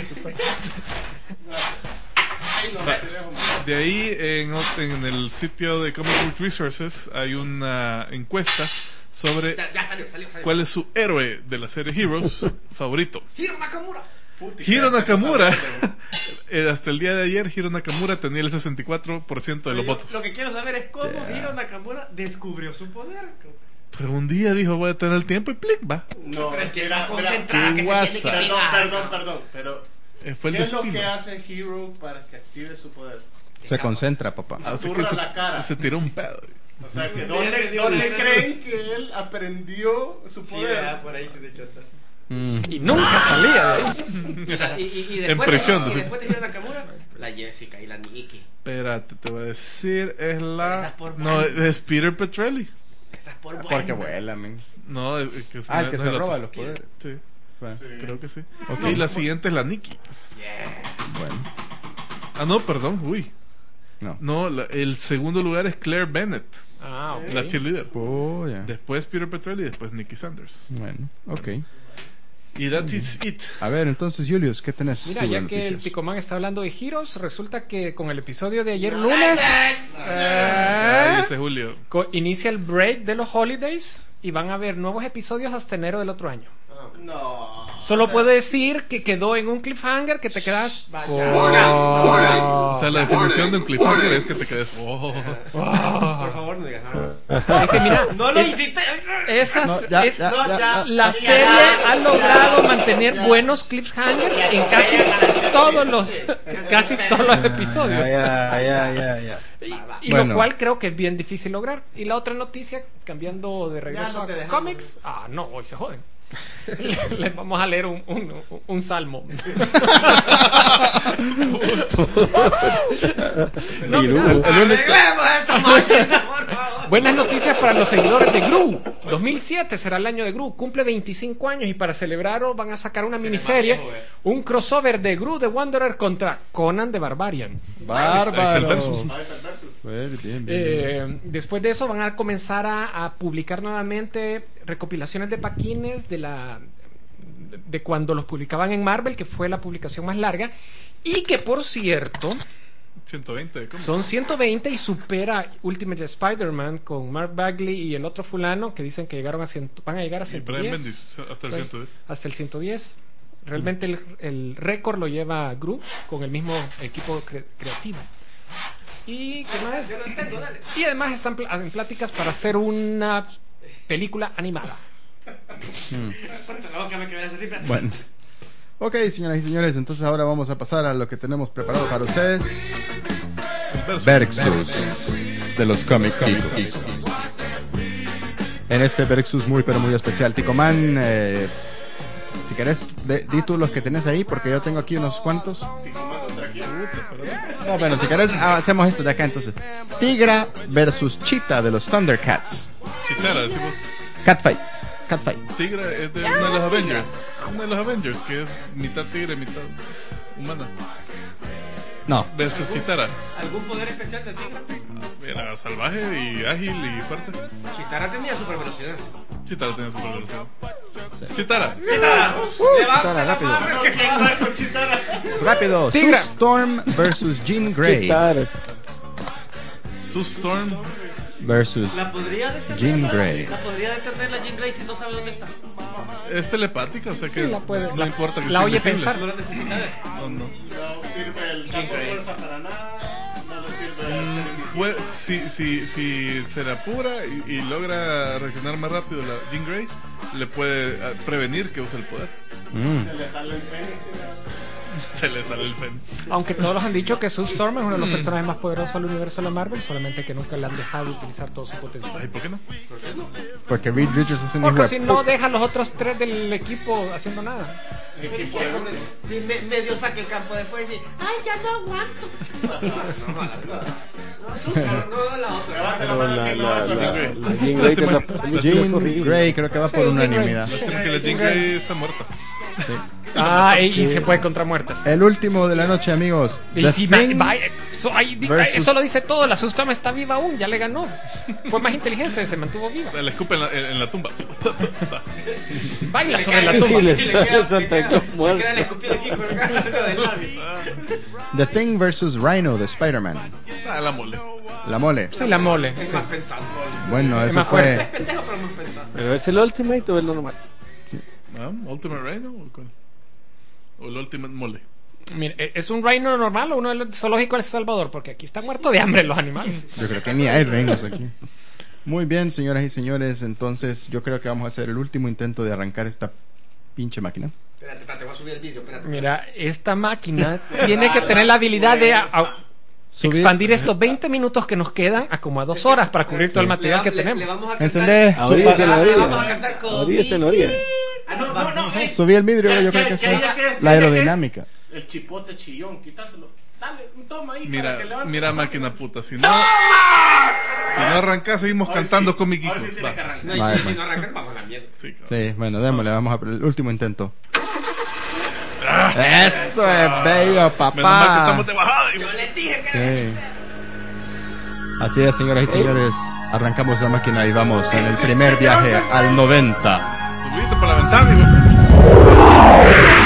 Ahí lo te dejo, man. De ahí, en, ot- en el sitio de Comic Book Resources, hay una encuesta sobre Ya, ya salió, salió, salió. cuál es su héroe de la serie Heroes favorito. Hiro Nakamura. Puti, Hiro ya Nakamura, salió, eh, hasta el día de ayer, Hiro Nakamura tenía el sesenta y cuatro por ciento de los Yo votos. Lo que quiero saber es cómo Ya. Hiro Nakamura descubrió su poder. Pues un día dijo, voy a tener el tiempo y plic, va. No, Pero es que mira, está mira, concentrada, qué que se guasa. tiene que Perdón, pegar. perdón, perdón, pero Eh, fue el ¿qué es lo destino. que hace Hero para que active su poder? Se concentra, papá. Así que Aturra se, la cara. se tiró un pedo. O sea, que Ya ¿dónde, te dio dónde el- creen que él aprendió su Sí, poder? ah, por ahí tiene que andar. Mm. Y nunca salía de ahí. Y, la- y, y, y En después, prisión, de, y sí. después de Hiro Nakamura, la Jessica y la Nikki. Espérate, te voy a decir, es Esa la... es por No, buena. es Peter Petrelli. Esa es por buena. Porque vuela, men. No, es- es que es- Ah, el no que es se el roba otro. los poderes. Sí, Bueno, creo que sí. Ok. Y la siguiente es la Nikki. Yeah. bueno. Ah, no, perdón, uy. No. No, la- el segundo lugar es Claire Bennett, Ah, ok. la cheerleader. Oh, ya. Después Peter Petrelli y después Nikki Sanders. Bueno, ok. Y that is it. A ver, entonces, Julius, ¿qué tenés Mira, tú de ya que el noticias? Picomán está hablando de Heroes, resulta que con el episodio de ayer No lunes la eh, Ahí dice Julio. co- inicia el break de los holidays y van a haber nuevos episodios hasta enero del otro año. No. Solo puedo decir que quedó en un cliffhanger que te quedas. Vaya. Oh. O sea, la definición de un cliffhanger es que te quedes. Oh. Por favor, no digas nada. Es que mira, No lo es- hiciste. esas, No, ya, es- ya, no, ya, ya. ya. la serie ha logrado mantener buenos cliffhangers en casi todos los casi todos los episodios. Ya, ya, ya, ya. Y, y Bueno. lo cual creo que es bien difícil lograr. Y la otra noticia, cambiando de regreso Ya no te a dejamos. cómics. Ah, no, hoy se joden. Les vamos a leer un, un, un salmo. No, Y mira, el- el único- Arreglemos esta máquina, por favor. buenas noticias para los seguidores de Gru. dos mil siete será el año de Gru. Cumple veinticinco años y para celebrarlo van a sacar una Se le va miniserie, viejo, eh. un crossover de Gru de Wanderer contra Conan the Barbarian. Bárbaro. Ahí está el versus. Ahí está el versus. Bien, bien, bien. Eh, después de eso van a comenzar a, a publicar nuevamente recopilaciones de paquines de la de cuando los publicaban en Marvel, que fue la publicación más larga, y que por cierto ciento veinte. ¿Cómo? son ciento veinte y supera Ultimate Spider-Man con Mark Bagley y el otro fulano que dicen que llegaron a cien, van a llegar a Y Brian ciento diez Bendis hasta el Right. ciento diez. hasta el ciento diez. Realmente el, el récord lo lleva Gru con el mismo equipo cre- creativo. ¿Y qué más? Yo no entiendo, dale. Y además están pl- en pláticas para hacer una película animada. Ponte la boca, me quedé así, espérate. Bueno. Ok, señoras y señores, entonces ahora vamos a pasar a lo que tenemos preparado para ustedes. Versus. Versus de los Comic Geeks. En este Versus muy pero muy especial, Ticoman, eh, si querés, de- di tú los que tenés ahí, porque yo tengo aquí unos cuantos. No, bueno, si querés, ah, hacemos esto de acá entonces. Tigra versus Cheetah de los Thundercats. Chitara, decimos. Catfight. Catfight. Tigra es de uno de los Avengers. Uno de los Avengers, que es mitad tigre, mitad humana. No. Versus Chitara. ¿Algún poder especial de Tigra? Era salvaje y ágil y fuerte. Chitara tenía super velocidad. Chitara tenía super velocidad. Chitara. Chitara, Uh, levanta Chitara, la rápido. mano que quiera con Chitara. Rápido. Sue Tigra. Storm versus Jean Grey. Chitar. Sue Storm versus La podría detener. Jean la- Grey. La podría detener la Jean Grey si no sabe dónde está. Es telepática, o sea que Sí, la puede- no la- importa que la sea oye invisible. pensar. No la necesita ver. No, no. No sirve el campo de fuerza para nada. No le sirve el Mm, puede- si, si, si se le apura y, y logra reaccionar más rápido la Jean Grey, le puede eh, prevenir que use el poder. Mm. Se le sale el fénix. Se le sale el fen. Aunque todos han dicho que Sue Storm es uno de los personajes más poderosos del universo de la Marvel, solamente que nunca le han dejado utilizar todo su potencial. Ay, ¿por qué no? Porque Reed Richards es un hijo Porque de si no puta. deja a los otros tres del equipo haciendo nada. Equipo de donde si me, medio saque el campo de fuerza y ay, ya no aguanto. No, no, no, Susto, no la otra. No, la, la, la, la Jean Grey de la película es Jean horrible. Grey creo que va por Sí, Jean Grey. unanimidad. Lástima que la Jean Grey está muerta. Ah, y, y se puede contra muertas. El último de la noche, amigos. Y The si va- Thing va- eso, ahí- versus- eso lo dice todo. La Sue Storm está viva aún, ya le ganó. Fue más inteligente, se mantuvo viva. O sea, le escupe en la, en, en la tumba. Baila sobre la tumba. Y le sale el Santa Claus Se queda el muerto. escupido aquí con el gato del labio. The Thing versus Rhino de Spider-Man. Ah, la mole. La mole. Sí, la mole. Es más pensado. Bueno, Es eso más fue. fuerte. Es pendejo, pero más pensado. ¿Pero es el Ultimate o es lo normal? ¿Ah? ¿Ultimate Rhino o cuál? ¿O el Ultimate Mole? Mira, ¿es un reino normal o uno del zoológico de El Salvador? Porque aquí están muertos de hambre los animales. Yo creo que ni hay reinos aquí. Muy bien, señoras y señores. Entonces, yo creo que vamos a hacer el último intento de arrancar esta pinche máquina. Espérate, espérate, voy a subir el vídeo, espérate. Mira, esta máquina tiene que tener la habilidad de a- a- Subir- expandir estos veinte minutos que nos quedan a como a dos horas para cubrir todo el material que Le- le- tenemos. le vamos a cantar- Encendé. A orillas en la Le vamos a orilla. cantar con A orillas en la orilla. Ah, no, no, no, eh. Subí el vidrio, Ya, yo ya, creo que ya, eso es ya que es, la ya que aerodinámica. El chipote chillón, quítaselo. Dale, un toma ahí para Mira, que levante. mira máquina puta. Si no, si no arrancas, seguimos Hoy cantando sí, comiquitos. hoy sí tiene Va. que arrancar. No, y Vale, si, si pues. no arrancan, vamos a la mierda. Sí, cabrón. Sí, bueno, démosle, vamos a el último intento. Eso es bello, Menos mal que papá. estamos de bajada. y- Yo les dije que Sí. Así es, señoras y señores. Arrancamos la máquina y vamos en el primer viaje al noventa. Subiste por la ventana y...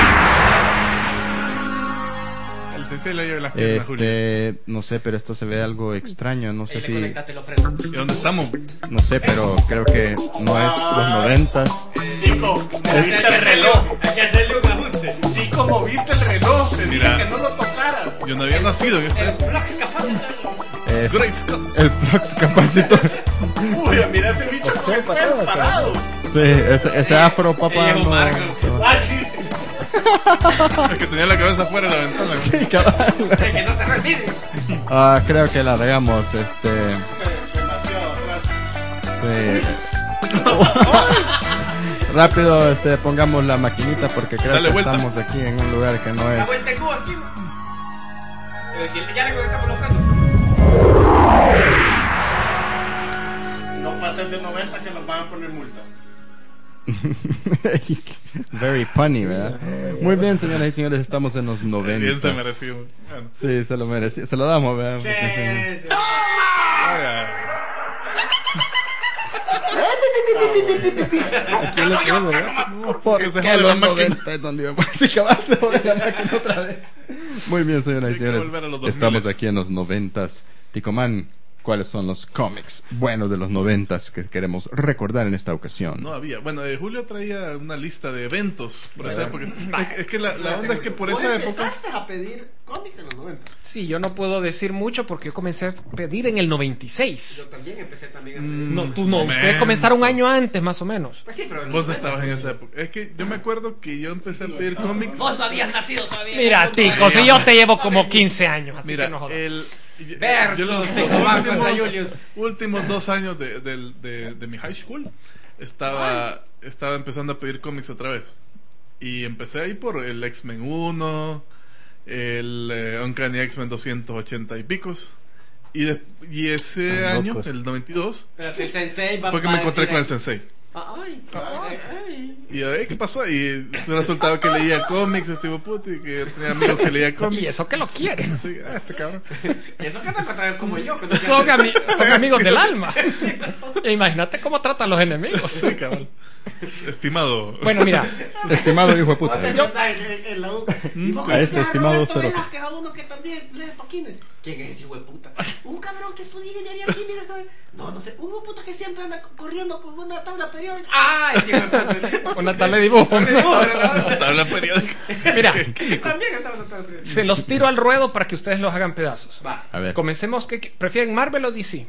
El sensei le lleva las piernas, Julio. Este, no sé, pero esto se ve algo extraño. No sé Ahí le si, conectaste el ofrenda. ¿Y dónde estamos? no sé, pero creo que no es los noventas. Chico, moviste el reloj. Hay que hacerle un ajuste. Chico, moviste el reloj. Te dije Mira. que no lo tocaras. Yo no había nacido en este... El flax capacitor. Es Great Scott. el Flux Capacitor. Uy, mira ese bicho con el pelo parado. Sí, ese, ese afro, papá. Ella es un No, Marco. no. Ah, chis. Es que tenía la cabeza afuera de la ventana. Sí, cabal. El que no cerró el vidrio. Ah, creo que la regamos, este. Demasiado atrás. Sí. Rápido, este, pongamos la maquinita porque creo Dale que vuelta. estamos aquí en un lugar que no La es. vuelta en Cuba aquí. Pero si ya le conectamos los frenos. No pasen de noventa que nos van a poner multa. Very funny, ¿verdad? Muy bien, señoras y señores, estamos en los noventa. Bien se mereció. Bueno. Sí, se lo merecía. Se lo damos, ¿verdad? Sí, Porque sí. sí. Oiga. Aquí lo tenemos, ¿verdad? ¿Por Que se qué jode la los máquina. noventa es donde íbamos? Así que va a se jode la máquina otra vez. Muy bien, señoras y Hay que señores. volver a los dos Estamos miles. aquí en los noventas. Ticoman, ¿cuáles son los cómics buenos de los noventas que queremos recordar en esta ocasión? No había. Bueno, eh, Julio traía una lista de eventos por esa época. Es, es que la, la onda es que por Vos esa época. empezaste a pedir cómics en los noventa. Sí, yo no puedo decir mucho porque yo comencé a pedir en el noventa y seis. Yo también empecé también a pedir. Mm, No, tú no, momento. ustedes comenzaron un año antes más o menos. Pues sí, pero en Vos los no noventa. estabas en esa época. Es que yo me acuerdo que yo empecé a pedir cómics. Vos no habías nacido todavía. Mira, Vos Tico, todavía- si yo te llevo como quince años, así Mira, que no jodas. el. Versus yo los, Tico los Man contra últimos, Julius. últimos dos años de, de, de, de mi high school estaba, estaba empezando a pedir cómics otra vez. Y empecé ahí por el X-Men uno, el eh, Uncanny X-Men doscientos ochenta y picos. Y, de- y ese Están año, locos. el noventa y dos, Espérate, el sensei va fue que va me a encontré decir con el ahí. sensei. Ay, Ay. ay. Y a ver qué pasó. Y resultaba que leía cómics, este tipo puto, y que tenía amigos que leía cómics. Y eso que lo quieren. Sí, ah, este cabrón. Y eso que te encuentras como yo. que no Son, quiero- ami- son amigos del alma. E imagínate cómo tratan los enemigos. Sí, cabrón. Estimado. Bueno, mira. Estimado hijo de Vos te puta. sentás en, en- en la U. Y vos A este conoces estimado Roberto cero. Velázquez, a uno que también lee paquines. ¿Quién es ese hijo de puta? Un cabrón que estudia ingeniería química. cabrón. No, no sé. Un hijo de puta que siempre anda corriendo con una tabla periódica. ¡Ah! Ese hijo de puta. Una tabla de dibujo. Tabla de dibujo, ¿verdad? Tabla periódica. Mira, También anda una tabla periódica. se los tiro al ruedo para que ustedes los hagan pedazos. Va. A ver. Comencemos. ¿Qué, qué- ¿Prefieren Marvel o D C?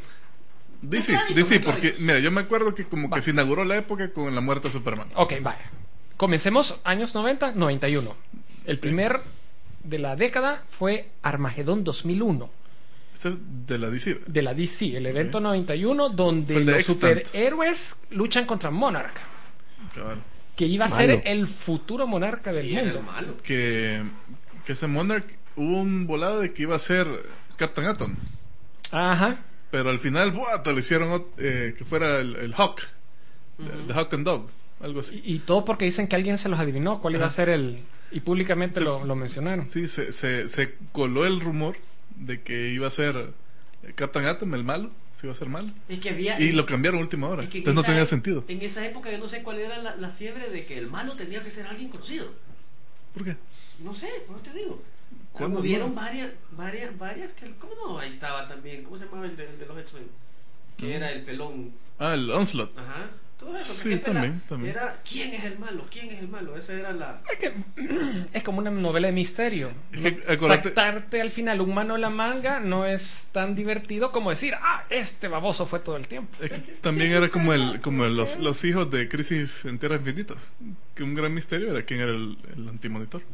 D C, Mecánicos, D C, mecánicos. porque, mira, yo me acuerdo que como Va. que se inauguró la época con la muerte de Superman. Ok, vaya. Comencemos años noventa, noventa y uno. El primer de la década fue Armagedón dos mil uno. Este es de la D C. De la D C, el evento noventa y uno donde Fue el de los Extant. superhéroes luchan contra Monarch, Cabal. que iba a Malo. ser el futuro monarca del Sí, era mundo. el malo. Que, que ese Monarch hubo un volado de que iba a ser Captain Atom. Ajá. Pero al final, ¡buah! Te lo hicieron ot- eh, que fuera el, el Hawk. The Hawk and Dove. Algo así. Y, y todo porque dicen que alguien se los adivinó cuál iba a Ajá. ser el... Y públicamente Sí. lo, lo mencionaron. Sí, se, se, se coló el rumor de que iba a ser eh, Captain Atom, el malo. Sí, iba a ser malo. Y que había. Y lo cambiaron a última hora. y que en Entonces no esa tenía e- sentido. En esa época yo no sé cuál era la, la fiebre de que el malo tenía que ser alguien conocido. ¿Por qué? No sé, por eso te digo. ¿Cuándo Hubieron no? varias, varias, varias que. ¿Cómo no? Ahí estaba también. ¿Cómo se llamaba el de, el de los X-Men? Que Mm. era el pelón. Ah, el Onslaught. Ajá. Todo eso. Que Sí, siempre también, era, también. era ¿quién es el malo? ¿Quién es el malo? Esa era la. Es que es como una novela de misterio. Es que, No- acuérdate- Saltarte al final un mano en la manga no es tan divertido como decir, ah, este baboso fue todo el tiempo. Es que también era como el como el- los, los hijos de Crisis en Tierras Infinitas. Que un gran misterio era quién era el, el antimonitor.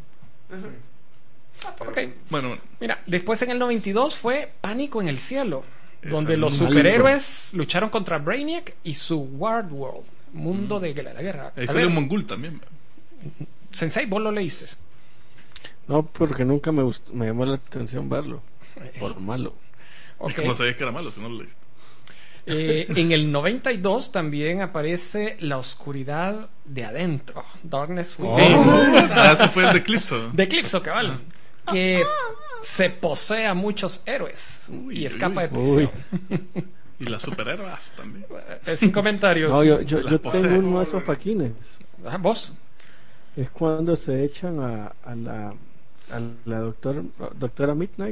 Ajá. Ok. Bueno, bueno. Mira, después en el noventa y dos fue Pánico en el Cielo, Esa donde es los muy superhéroes lucharon contra Brainiac y su World World, mundo de la guerra. Ahí A salió ver, un mongul también. Sensei, vos lo leíste. No, porque nunca me gustó, me llamó la atención verlo. Por malo. Ok. Como sabías que era malo si no lo leíste. Eh, en el noventa y dos también aparece La Oscuridad de Adentro, Darkness Within, Ah, ese fue el de Eclipso. de Eclipso, cabal, que se posee a muchos héroes Uy, y escapa uy, de prisión. Y las superhéroes también. Eh, Sin comentarios. No, yo, yo, Las yo posee. tengo uno de esos paquines. Ah, ¿Vos? Es cuando se echan a, a la a la doctor, doctora Midnight.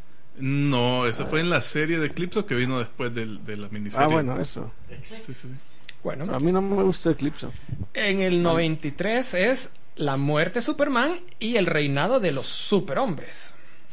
No, esa fue en la serie de Eclipso que vino después del, de la miniserie. Ah, bueno, eso. Sí, sí, sí. Bueno, A mí no me gusta Eclipso. en el noventa y tres es La muerte de Superman y el reinado de los superhombres.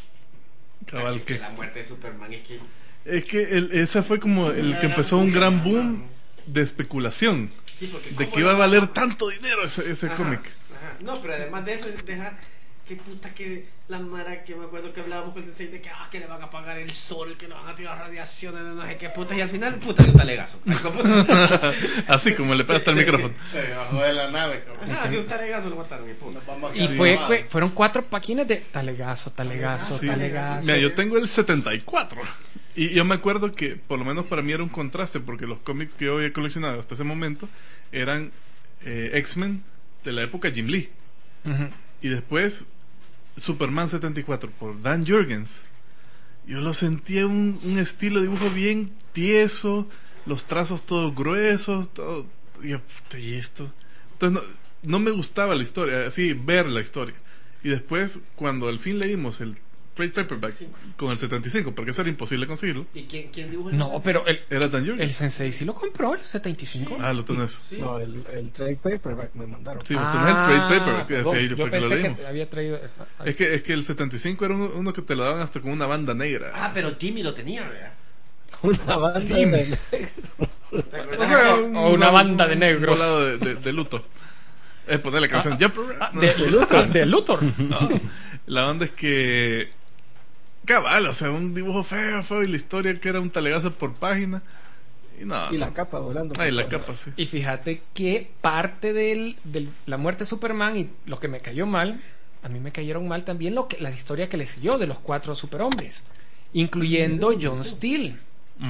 Cabal, Que que, la muerte de Superman es que. es que el, ese fue como el que empezó un gran boom de especulación. Sí, porque De ¿cómo que iba a lo- valer tanto dinero ese, ese Ajá, cómic. ajá. No, pero además de eso, deja que puta que la mara que me acuerdo que hablábamos con el sensei de que, ah, que le van a apagar el sol, que le van a tirar radiaciones, de no sé qué puta, y al final, puta, de un talegazo. Ay, con puta. Así como le pegaste al Sí, sí. micrófono. Se bajó de la nave, cabrón. Ajá, de un talegazo lo mataron y punto. Nos vamos a Y quedar fue, llamados. fue- fueron cuatro paquines de talegazo, talegazo, Sí. talegazo. Mira, yo tengo el setenta y cuatro. Y yo me acuerdo que, por lo menos para mí, era un contraste, porque los cómics que yo había coleccionado hasta ese momento eran eh, X-Men de la época Jim Lee. Ujú. Y después Superman setenta y cuatro por Dan Jurgens. Yo lo sentía un, un estilo de dibujo bien tieso, los trazos todos gruesos, todo. Y yo, puta, ¿y esto? Entonces no, no me gustaba la historia, así ver la historia. Y después, cuando al fin leímos el trade paperback Sí. con el setenta y cinco, porque eso era imposible conseguirlo, ¿Y quién, quién dibujó el No, pero el, era Dan el Jurgens. sensei sí lo compró, el setenta y cinco. Ah, lo tenés. Sí. No, el, el trade paperback me mandaron. Sí, vos tenés el trade paperback, que perdón, así ahí yo fue que lo pensé leímos. que había traído. Es que, es que el setenta y cinco era uno, uno que te lo daban hasta con una banda negra. Ah, pero Timmy lo tenía, ¿verdad? Una banda de... ¿Te acuerdas? O sea, O una banda de negros. Un volado de, de, de luto. Es ponerle canción. Jumper. Ah, No. de, de Luthor. De Luthor. No. La onda es que. Cabal, o sea, un dibujo feo, feo. Y la historia que era un talegazo por página. Y no. Y la no. capa volando. Ah, y por la todos capa, sí. Y fíjate que parte de la muerte de Superman y lo que me cayó mal, a mí me cayeron mal también lo que, la historia que le siguió de los cuatro superhombres, incluyendo John Steele. Mm.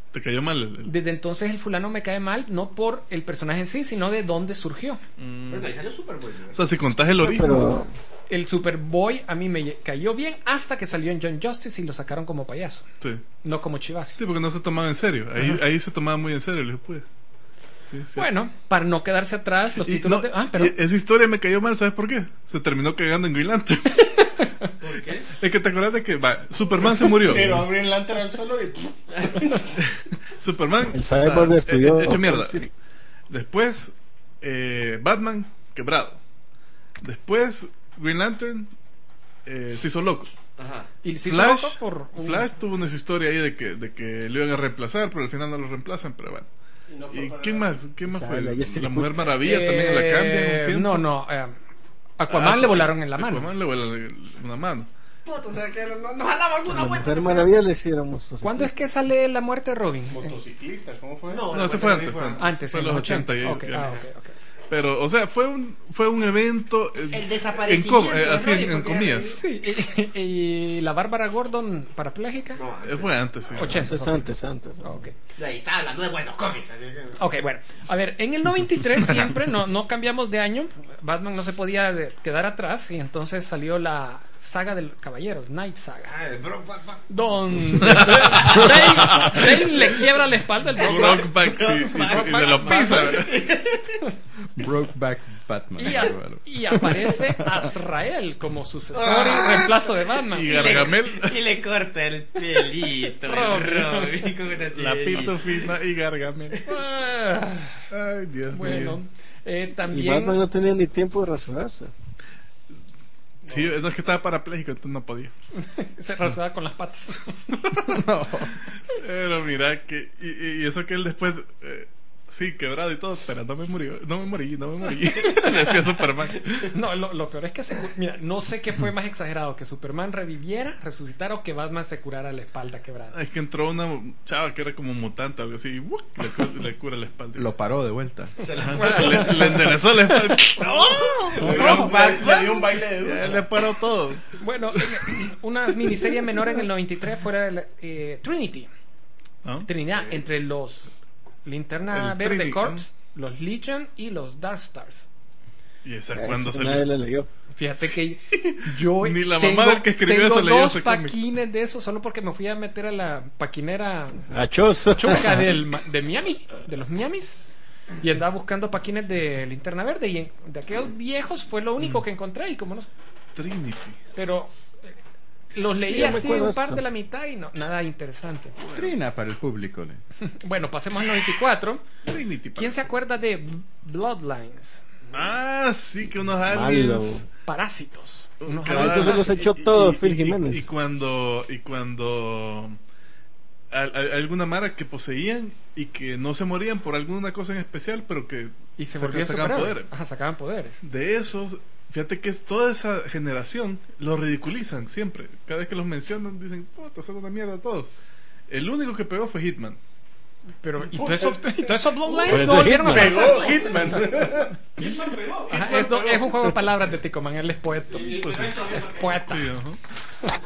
¿Te cayó mal? El, el... Desde entonces el fulano me cae mal, no por el personaje en sí, sino de dónde surgió. Mm. Bueno, ahí salió Superboy. O sea, si contás el origen. Pero El Superboy a mí me cayó bien hasta que salió en Young Justice y lo sacaron como payaso, Sí. no como Chivas. Sí, porque no se tomaba en serio. Ahí, ahí se tomaba muy en serio, les pude. Sí, sí. Bueno, para no quedarse atrás, los Y títulos no, de... Ah, pero... y esa historia me cayó mal, ¿sabes por qué? Se terminó cagando en Green Lantern. ¿Por qué? Es que te acuerdas de que va, Superman se murió. Pero Green Lantern al suelo y... Superman El Cyborg ah, destruyó he- hecho mierda. Gotham City. Después eh, Batman quebrado. Después Green Lantern eh, se hizo loco. Ajá. Y se hizo Flash, loco por un- Flash tuvo una historia ahí de que, de que lo iban a reemplazar, pero al final no lo reemplazan, pero bueno. Y no fue ¿Y para quién nada. más? ¿Quién más O sea, fue? la La, Jessica Mujer Cook. Maravilla también la cambian un Eh, tiempo. No, no. eh, Aquaman Ah, le volaron en la mano. Aquaman le vuela una mano. Puta, o sea que no, no jalaban a una la vuelta. Mujer Maravilla le hicieron muchos. ¿Cuándo es que sale la muerte de Robin? Motociclista, ¿cómo fue? No, No, la ese fue Mujer antes. Maravilla Fue fue antes. Antes, Fue en en los los ochenta. ochenta. y- Ok, y- ah, ok, ok. Pero, o sea, fue un, fue un evento. eh, El en, desaparecimiento. com- eh, de así, Robin, en, en porque- comillas. Sí, y, y la Bárbara Gordon parapléjica. No, Eh, Fue antes, sí. ochenta. Antes, antes, antes. Ok. ahí está hablando de buenos cómics. Así que... Ok, bueno. A ver, en el noventa y tres siempre no, no cambiamos de año. Batman no se podía de- quedar atrás y entonces salió la saga del Caballeros, Night Saga. Ah, el bro, pa, pa. Don Bane, Bane le quiebra la espalda al Brokeback. Brokeback, sí, y, y le lo pisa. Brokeback Batman. Y, a- y aparece Azrael como sucesor y Ah. reemplazo de Batman. Y Gargamel, Y le corta el pelito. Robin. Robin, con una la tirita. pitufina y Gargamel. Ah, Ay, Dios bueno, mío. eh, Y también Batman no tenía ni tiempo de rasurarse. Sí, no es que estaba parapléjico, entonces no podía. se rasuraba con las patas. Pero mira que. Y, y- y eso que él después. eh, sí, quebrado y todo, pero no me murió. No me morí, no me morí. Decía Superman. No, lo, lo peor es que se, mira, no sé qué fue más exagerado, que Superman reviviera, resucitara o que Batman se curara la espalda quebrada. Es que entró una chava que era como un mutante, algo así. Y ¡buc! le, cu- le cura la espalda. Lo paró de vuelta. Se la Ajá, le, le enderezó la espalda. Le dio un baile- le dio un baile de Ya ducha. le paró todo. Bueno, en- una miniserie menor en el noventa y tres fuera el, eh, Trinity. ¿Ah? Trinidad entre los Linterna El Verde Trinity, Corps, los Legion y los Dark Stars. ¿Y esa Eso cuándo que salió? nadie le leyó. Fíjate que yo Ni la mamá tengo, del que escribió tengo eso leyó dos ese cómic. paquines de eso solo porque me fui a meter a la paquinera Achos. chuca del, ma- de Miami, de los Miamis, y andaba buscando paquines de Linterna Verde y en- de aquellos viejos fue lo Mm. único que encontré y como no, Trinity. pero eh, los leí Sí, yo me así acuerdo un de par esto. de la mitad y no, nada interesante. Trina para el público. ¿le? Bueno, pasemos al noventa y cuatro. Trinity. ¿Quién se acuerda de Bloodlines? Ah, sí, que unos Malo. aliens. Parásitos. Unos Que Ah, aliens. eso se los echó y- todo y- Phil y- Jiménez. Y, cuando y cuando al- al- alguna mara que poseían y que no se morían por alguna cosa en especial, pero que Y se saca- volvían sacaban superhéroes. poderes. Ajá, sacaban poderes. De esos, fíjate que es toda esa generación los ridiculizan siempre. Cada vez que los mencionan dicen, puta, son una mierda todos. El único que pegó fue Hitman. Pero, ¿y todo eso, y todo eso Bloodlines Por eso no volvieron a Hitman. pasar? Hitman. Hitman pegó. Ajá, Hitman es, do- pegó. es un juego de palabras de Ticoman, él es poeta. Y- y Pues sí. el resto de- Poeta. Sí, ajá.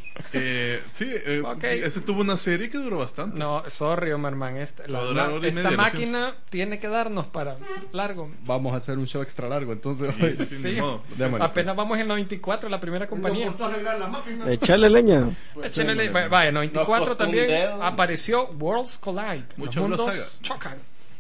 Eh, sí, eh, Ok. ese tuvo una serie que duró bastante. No, sorry, Omar Man. Esta, la- Va a la- durar hora y esta media, lo máquina tiene que darnos para largo. Vamos a hacer un show extra largo, entonces. Sí, sí, sí, Sí. ni modo. Démosle, Apenas pues. vamos en noventa y cuatro, la primera compañía. Nos costó arreglar la máquina. Echarle leña. Échenle- va- Vaya, en noventa y cuatro Nos costó un también dedo. apareció Worlds Collide. Mucho Los mundos Saga. chocan.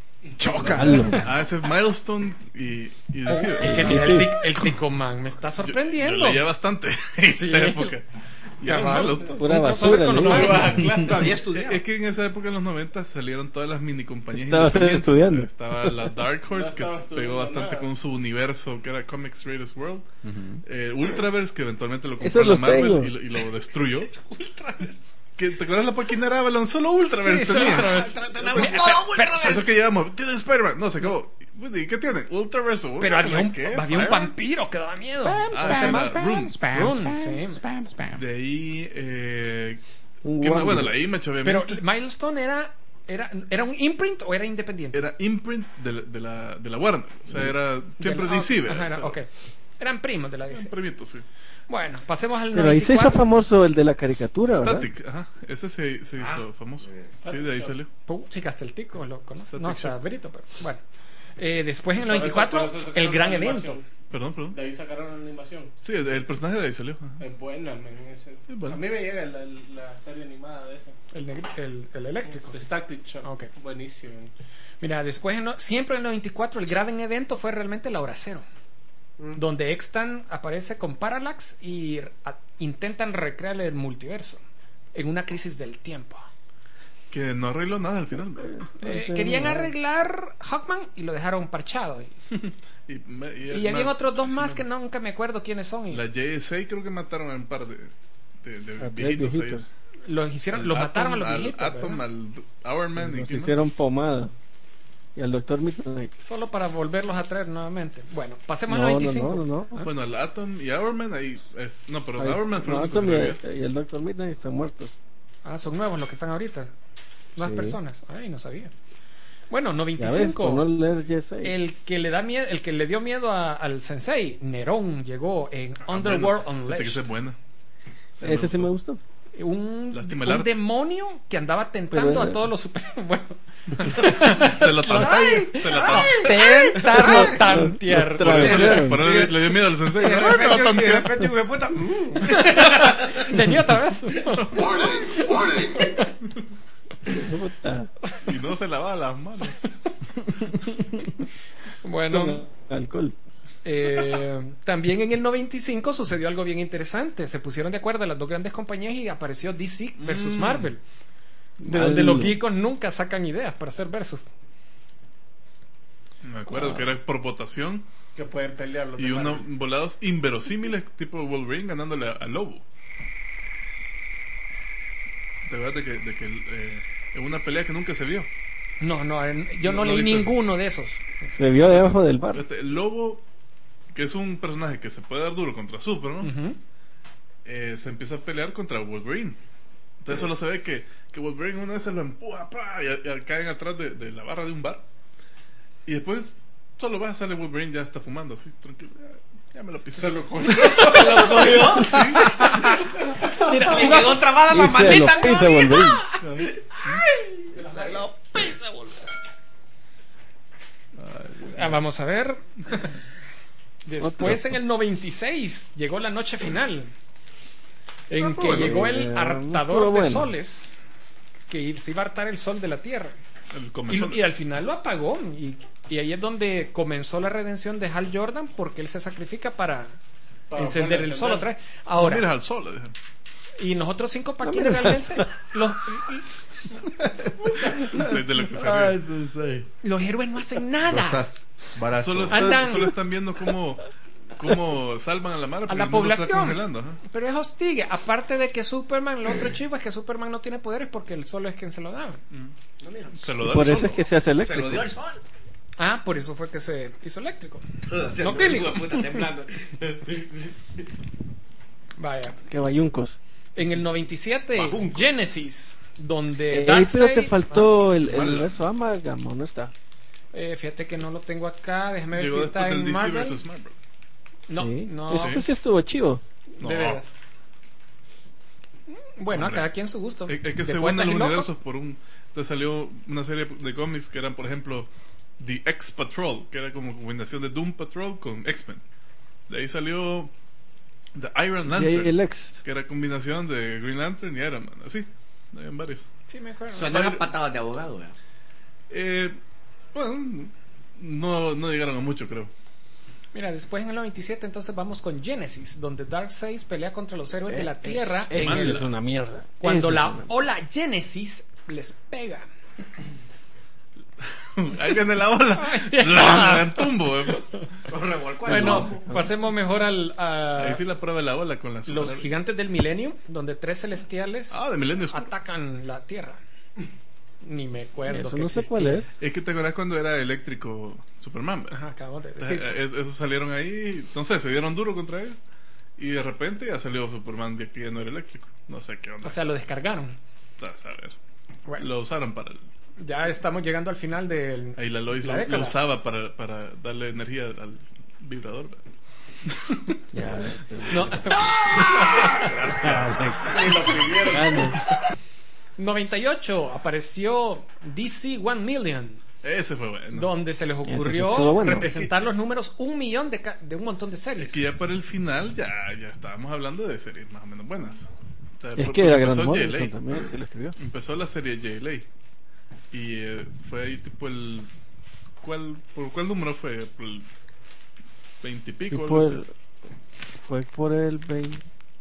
Malo. Ah, ese es Milestone y, y decía, Es que Sí, mira, sí. el, tic- el Ticoman me está yo, sorprendiendo. yo leía bastante en Sí. esa época. Y eran Cabal. malos. Pura Un basura. crossover con los leía. magos. Nueva clase. Todavía estudiaba. Es que en esa época, en los noventa, salieron todas las mini compañías. Estabas independientes. estudiando. Estaba la Dark Horse, No que estaba estudiando pegó bastante nada. con su universo, que era Comics Greatest World. Ujú. Eh, Ultraverse, que eventualmente lo compró Esos la los Marvel tengo. y lo, y lo destruyó. ¿Que, ¿Te acuerdas la paquinera Avalon? Solo Ultraverse Sí, tenía. Ultraverse. Tenemos Pero- todo pero- Ultraverse. Eso que llevamos. ¿Tienen Spider-Man? No, se acabó. ¿Y qué tienen? Ultraverse. o Pero había un, ¿qué? había un Fireman. vampiro que daba miedo. Ah, ¿Cómo se sí, llama? la- Rune. Rune, sí. De ahí. Eh, Un ¿qué más? guambo. Bueno, la Image, obviamente. Pero Milestone era, era, ¿era un imprint o era independiente? Era imprint de la, de la, de la Warner. O sea, era siempre De la- D C. Ajá, era- pero- ok. Eran primos de la D C. Un premito, sí. Bueno, pasemos al Pero ahí se hizo noventa y cuatro. famoso el de la caricatura, ¿verdad? Static, ajá. Ese se, se hizo Ah, famoso. sí. Sí, de ahí salió. Puchica, hasta el tico lo conoce. Static No, está Shock. Brito, pero bueno. Eh, después en el Por eso- noventa y cuatro, por eso sacaron el gran la evento. animación. Perdón, perdón. De ahí sacaron la animación. Sí, el, el personaje de ahí salió. Ajá. Es buena, men, ese. Sí, bueno. A mí me llega la, la serie animada de ese. El, negri- el, el eléctrico. The Static Shock. Ok. Buenísimo. Mira, después, en no- siempre en el noventa y cuatro, el gran evento fue realmente la hora cero. Mm. Donde Extan aparece con Parallax y a- intentan recrear el multiverso en una crisis del tiempo. Que no arregló nada al final. Eh, tengo querían nada. arreglar Hawkman y lo dejaron parchado. Y, Y, me- y- y habían más- otros dos más sí, que nunca me acuerdo quiénes son. Y La J S A creo que mataron a un par de, de, de A tres viejitos. viejitos. los hicieron, Al los Atom, mataron a los al viejitos. Atom, ¿verdad? al Hourman. ¿y Nos quién más? hicieron pomada. Y al doctor Midnight. Solo para volverlos a traer nuevamente. Bueno, pasemos No, al no, noventa y cinco. no, no, no. Bueno, al Atom y Hourman ahí. es- no, pero Ahí- Hourman fue no, el único que Atom y, revivió. y el doctor Midnight están muertos. Ah, son nuevos los que están ahorita. Nuevas Sí. personas. Ay, no sabía. Bueno, Ya noventa y ves, cinco. por no leer Yes I. El que le da miedo, el que le dio miedo a- al sensei, Nerón, llegó en Ah, Underworld bueno, fíjate que esa Unleashed. es buena. Ese sí me gustó. Un, Lástima el un arte. demonio que andaba tentando Pero, a eh, todos los super... Bueno, Se lo tanteó. Se lo tanteó. tentarlo Los tantear. Por eso travesaron. le, por eso le- le dio miedo al sensei. Y de ¿no? repente, Lo y de tanteó. repente, hijo de puta. mm. Venía otra vez. Puta. Y no se lavaba las manos. Bueno, Alcohol. eh, también en el noventa y cinco sucedió algo bien interesante. Se pusieron de acuerdo las dos grandes compañías y apareció D C versus Mm. Marvel. De Mal. donde los geekos nunca sacan ideas para hacer versus. Me acuerdo que era por votación. Que pueden pelear los Y de unos Marvel. volados inverosímiles, tipo Wolverine ganándole a, a Lobo. ¿Te acuerdas de que, de que eh, en una pelea que nunca se vio? No, no, en- yo no, No, no leí viste eso. ninguno de esos. Se vio debajo del bar. Fíjate, el Lobo, que es un personaje que se puede dar duro contra Superman, Ujú. eh, se empieza a pelear contra Wolverine. Entonces solo se ve que, que Wolverine una vez se lo empuja ¡pra! y, y caen atrás de, de la barra de un bar. Y después solo va, sale Wolverine, ya está fumando así, tranquilo. Ya, ya me lo pisé. Se lo cogió. Mira, Y quedó trabada la Y se lo maldita. pisa Wolverine. ah, vamos a ver. Después en el noventa y seis llegó la noche final. En Ah, que bueno. llegó Eh, el no hartador estuvo de bueno. soles. Que se iba a hartar el sol de la tierra. El Y, comezón. y al final lo apagó. Y, y ahí es donde comenzó la redención de Hal Jordan. Porque él se sacrifica para, Para encender poder el sol encender. otra vez. No Ahora, miras al sol, le dijeron. y nosotros cinco No paquines mires al realmente. Los, Sí, de lo que se Ay, ríe. sensei. los héroes no hacen nada. Cosas baratas. Solo, están, Andan- solo están viendo cómo, cómo salvan a la mar. A porque la el mundo se está población. congelando, ajá. Pero es hostigue. Aparte de que Superman, lo otro chivo es que Superman no tiene poderes porque el sol es quien se lo da. Se lo da Por el eso sol. es que se hace Se lo eléctrico. dio el sol. Ah, por eso fue que se hizo eléctrico. Se No lo químico. hijo de puta temblando. Vaya. Que bayuncos. En el noventa y siete, Bajunco. Genesis, donde Ey, pero Darkseid- te faltó el, el ¿Cuál? universo Amalgam, ¿no está? Eh, fíjate que no lo tengo acá. Déjame ver Llegó si después está del en D C Marvel. versus Marvel. No, Sí. no. Este sí estuvo chivo. No. De veras. Bueno, Hombre. a cada quien su gusto. Es, es que De se poetas unen los y locos. universos por un. Entonces salió una serie de cómics que eran, por ejemplo, The X Patrol, que era como combinación de Doom Patrol con X-Men. De ahí salió The Iron J Lantern, L X. que era combinación de Green Lantern y Iron Man. Así, habían varios. Sí, me acuerdo. Sonaron a patadas de abogado, ¿eh? Eh, bueno, no, no llegaron a mucho, creo. Mira, después en el noventa y siete entonces vamos con Genesis, donde Darkseid pelea contra los héroes de la Tierra Eh, Eso en sí el- es una mierda. cuando Eso es la una- ola Genesis les pega. Ahí viene la ola. La en tumbo. eh. Bueno, pasemos mejor al a Ahí sí la prueba de la ola con la los super- gigantes del milenio, donde tres celestiales Ah, de Milenio Oscuro. atacan la Tierra. Ni me acuerdo. Eso que no sé existía. cuál es. Es que te acuerdas cuando era eléctrico Superman. ¿verdad? Ajá, acabamos de Eh, decir. eh, es- esos salieron ahí, no sé, se dieron duro contra él. Y de repente ya salió Superman de que ya no era eléctrico. No sé qué onda. O sea, lo descargaron. A saber. Bueno, Lo usaron para el. ya estamos llegando al final del. Ahí la Lois La lo, lo década. usaba para, para darle energía al vibrador. ¿verdad? Ya, este... No. Gracias. Ni lo pidieron. noventa y ocho apareció D C One Million. Ese fue bueno. Donde se les Ese sí ocurrió estuvo bueno. representar los números un millón de, ca- de un montón de series. Es que ya para el final ya, ya estábamos hablando de series más o menos buenas. O sea, Es por- que era empezó Grant J L A. Morrison también que lo escribió. Empezó la serie J L A. Y eh, fue ahí tipo el... ¿cuál, ¿Por cuál número fue? ¿Por el veinte y Y pico? por algo el- así? fue por el veinte.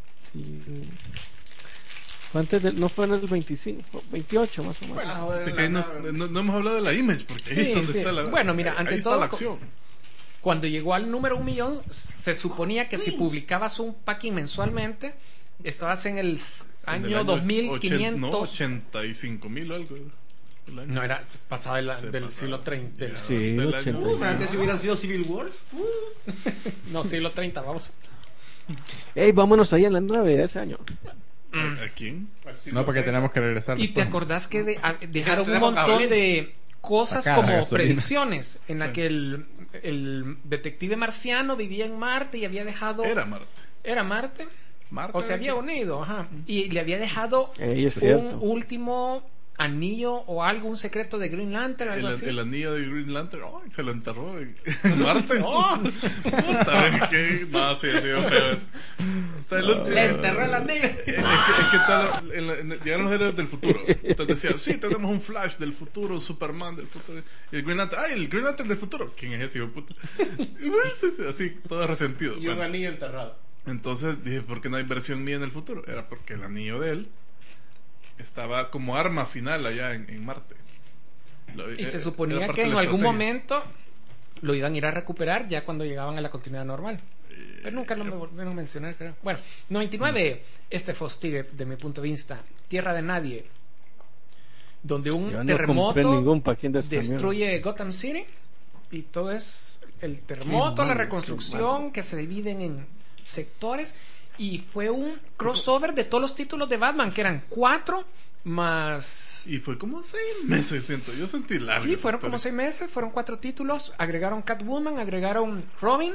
Fue antes del, no fue en el veinticinco, fue veintiocho más o menos. Así que ahí no, no- no hemos hablado de la Image, porque ahí Sí, es donde sí. está la... Bueno, mira, ahí ante está todo, la acción. Cuando llegó al número un millón, se suponía que si publicabas un packing mensualmente, estabas en el s- En el año dos mil ochen- quinientos. No, ochenta y cinco mil o algo. el año. No, era pasaba el- Se del pasaba. siglo treinta. Del, Ya, Sí, hasta el año- ochenta y Uh, cinco. pero antes si hubieran sido Civil Wars. Uh. no, siglo treinta, vamos. Ey, vámonos ahí en la nave ese año. ¿A, a quién? No, porque tenemos que regresar. Y te después. acordás que de- a- dejaron un tenemos montón gasolina. de cosas Sacar la como gasolina. predicciones en la que el, el detective marciano vivía en Marte y había dejado... Era Marte. ¿Era Marte? Marte O se había unido, ajá. Y le había dejado Ey, es un cierto. último anillo o algo, un secreto de Green Lantern, algo El, así. el anillo de Green Lantern, ¡ay! Se lo enterró en, en Marte. ¡Oh! Puta, ¿ves qué? No, sí, ha sido feo eso. O sea, el último- Le enterró el anillo. Es que, es que tal, en la- en- llegaron los héroes del futuro. Entonces decían, sí, tenemos un Flash del futuro, un Superman del futuro. Y el Green Lantern, ¡ay, el Green Lantern del futuro! ¿Quién es ese, hijo de puta? Así, todo resentido. Y un Bueno, anillo enterrado. entonces dije, ¿por qué no hay versión mía en el futuro? Era porque el anillo de él estaba como arma final allá en, en Marte. Lo- Y eh, se era suponía parte que de en la algún estrategia. momento lo iban a ir a recuperar ya cuando llegaban a la continuidad normal. Pero nunca lo me volvieron a mencionar, creo. Bueno, noventa y nueve, este Fostigue, de mi punto de vista, Tierra de Nadie, donde un Yo no compré terremoto ningún paquín de esta destruye Gotham City y todo es el terremoto, Qué la malo, reconstrucción, qué que se dividen en sectores, y fue un crossover de todos los títulos de Batman, que eran cuatro más... Y fue como seis meses, siento. Yo sentí largo. Sí, esa fueron como historia. seis meses, fueron cuatro títulos, agregaron Catwoman, agregaron Robin.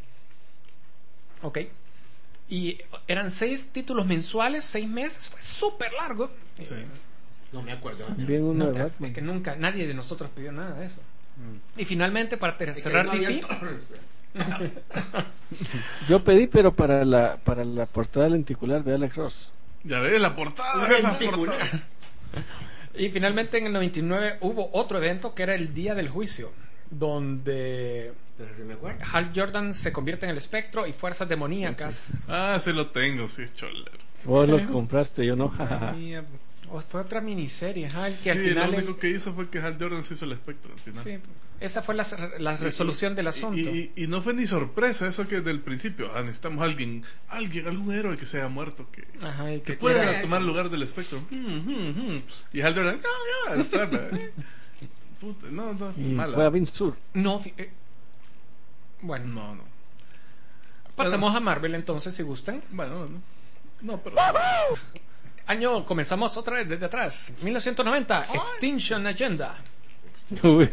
Ok. Y eran seis títulos mensuales, seis meses, fue súper largo. Sí. No me acuerdo. Bien uno No, de te- Batman. que nunca, nadie de nosotros pidió nada de eso. Mm. Y finalmente, para ter- cerrar D C, Yo pedí, pero para la para la portada lenticular de Alex Ross. Ya ves, la portada de esa portada. y finalmente en el noventa y nueve hubo otro evento que era el Día del Juicio, donde Pero si me acuerdo. Hal Jordan se convierte en el espectro y fuerzas demoníacas. Ah, se lo tengo, sí, es cholero. Vos lo compraste, yo no. jajaja. Mierda. O fue otra miniserie, Hal, que Sí, al final... lo él- único que hizo fue que Hal Jordan se hizo el espectro al final. Sí, esa fue la, la resolución del asunto. Y, y- y no fue ni sorpresa eso que desde el principio, ah, necesitamos alguien, alguien, algún héroe que se haya muerto, que, Ajá, y que que pueda quiera- tomar lugar del espectro. Mm, mm, mm. Y Hal Jordan, no, ya, espérame, eh. Puta, no, no, Y mala. fue a Vince Sur. No, fi- eh, bueno, No, no. pasemos a Marvel entonces, si gustan. Bueno, no. No, pero. Año, comenzamos otra vez desde atrás. mil novecientos noventa, Extinction Agenda. Uy.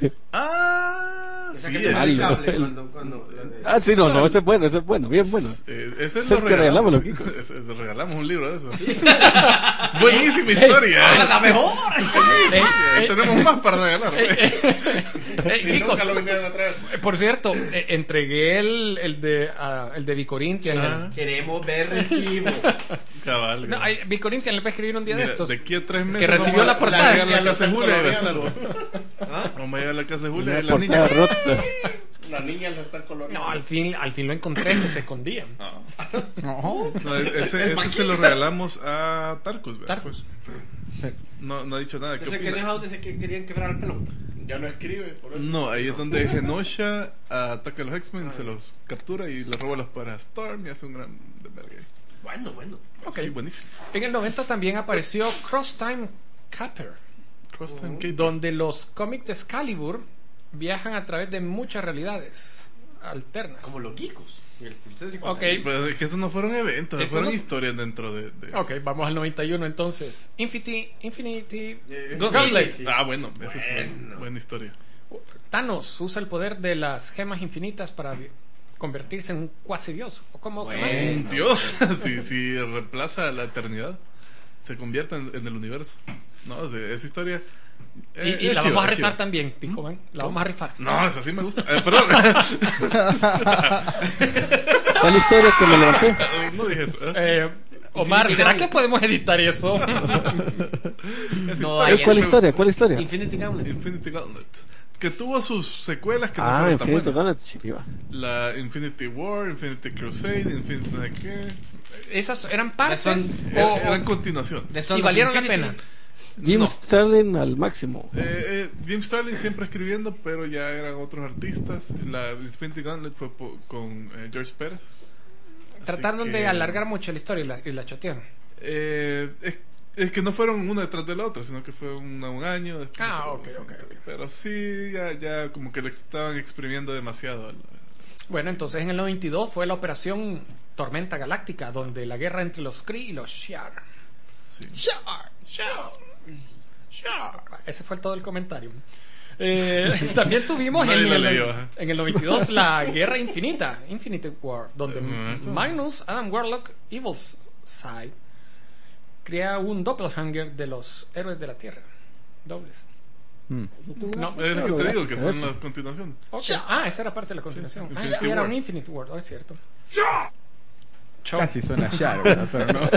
Ah, Esa sí, que te es- va el Algo. cable cuando- cuando- Ah, sí, no, no, ese es bueno, ese es bueno, bien bueno. Eh, ese Es lo el que regalamos, los Ese- Kikos. ese- regalamos un libro de eso. Buenísima historia. ¡La mejor! Eh, Ahí eh, tenemos más para regalar. eh, eh, eh, Y Kiko, nunca lo vinieron a traer. eh, por cierto, eh, entregué el, el de ah, el de Bicorintian. Ah. Queremos ver recibo. Cabal. No, hay- Bicorintian le voy a escribir un día Mira, de estos. de aquí a tres meses. Que recibió vamos a- la portada. a llegar a la casa de Julia y va a Coloreando. estar. ¿Ah? Vamos a llegar a la casa de Julia Una y la niña. portada rota. La niña lo está coloriendo. No, al fin, al fin lo encontré, que se escondía. No. No. No, ese, ese se lo regalamos a Tarkus. ¿verdad? Tarkus. No, no ha dicho nada. ¿Qué Ese que opina? deja donde se que querían quebrar el pelón. Ya no escribe. Por eso. No, ahí es donde Genosha ataca a los X-Men, se los captura y les roba los poderes a Storm y hace un gran desvergue. Bueno, bueno. Ok. Sí, buenísimo. En el noventa también apareció Cross Time Capper, Cross Time Caper. donde los cómics de Excalibur viajan a través de muchas realidades alternas. Como los geekos. Y el Princesa y Ok. Pero es que esos no fueron eventos, Eso fueron no- historias dentro de. de- Ok, vamos al noventa y uno entonces. Infinity, Infinity Eh, Gauntlet. Ah, bueno, esa es una Bueno. buena historia. Thanos usa el poder de las gemas infinitas para vi- convertirse en un cuasi dios. ¿O cómo? Bueno, un dios. si, si reemplaza la eternidad, se convierte en, en el universo. No, esa historia. Y, Eh, y es la chiva, vamos a es rifar chiva. también, Tico, ¿ven? La vamos a rifar. No, esa sí me gusta. Eh, perdón. ¿Cuál historia que me levanté? No dije eso. ¿eh? Eh, Omar, ¿será que podemos editar eso? Esa No, historia- ¿Cuál historia? ¿Cuál historia? Infinity Gauntlet. Infinity Gauntlet. Que tuvo sus secuelas que no Ah, fueron tan Infinity buenas. Gauntlet, chiva. La Infinity War, Infinity Crusade, Infinity no sé qué. ¿Esas eran partes? Son- Eh, o- eran continuaciones. de Son ¿Y of valieron la Infinity. pena? Jim No. Starlin al máximo. Eh, eh, Jim Starlin siempre escribiendo, pero ya eran otros artistas. La Infinity Gauntlet fue po- con eh, George Pérez. Así Trataron que, de alargar mucho la historia y la, y la chotearon. Eh, es, es que no fueron una detrás de la otra, sino que fue una, un año después. Ah, otra, ok, sí. ok, ok. Pero sí, ya, ya como que le estaban exprimiendo demasiado. al- Bueno, entonces en el noventa y dos fue la operación Tormenta Galáctica, donde la guerra entre los Kree y los Shi'ar. Sí. Shi'ar, Shi'ar, Shi'ar. Ese fue todo el comentario. Eh, también tuvimos Nadie en lo el, leyó, ajá. en el noventa y dos la Guerra Infinita, Infinite War, donde Uh-huh. Magnus, Adam Warlock, Evilside crea un doppelganger de los héroes de la Tierra. Dobles. Mm. No. Es lo que te digo, que son Eso. las continuaciones. Ok. Ah, esa era parte de la continuación. Sí, ah, Infinity sí, era War. un Infinite War, oh, es cierto. Chau. Casi suena Shadow, ¿verdad? Pero no.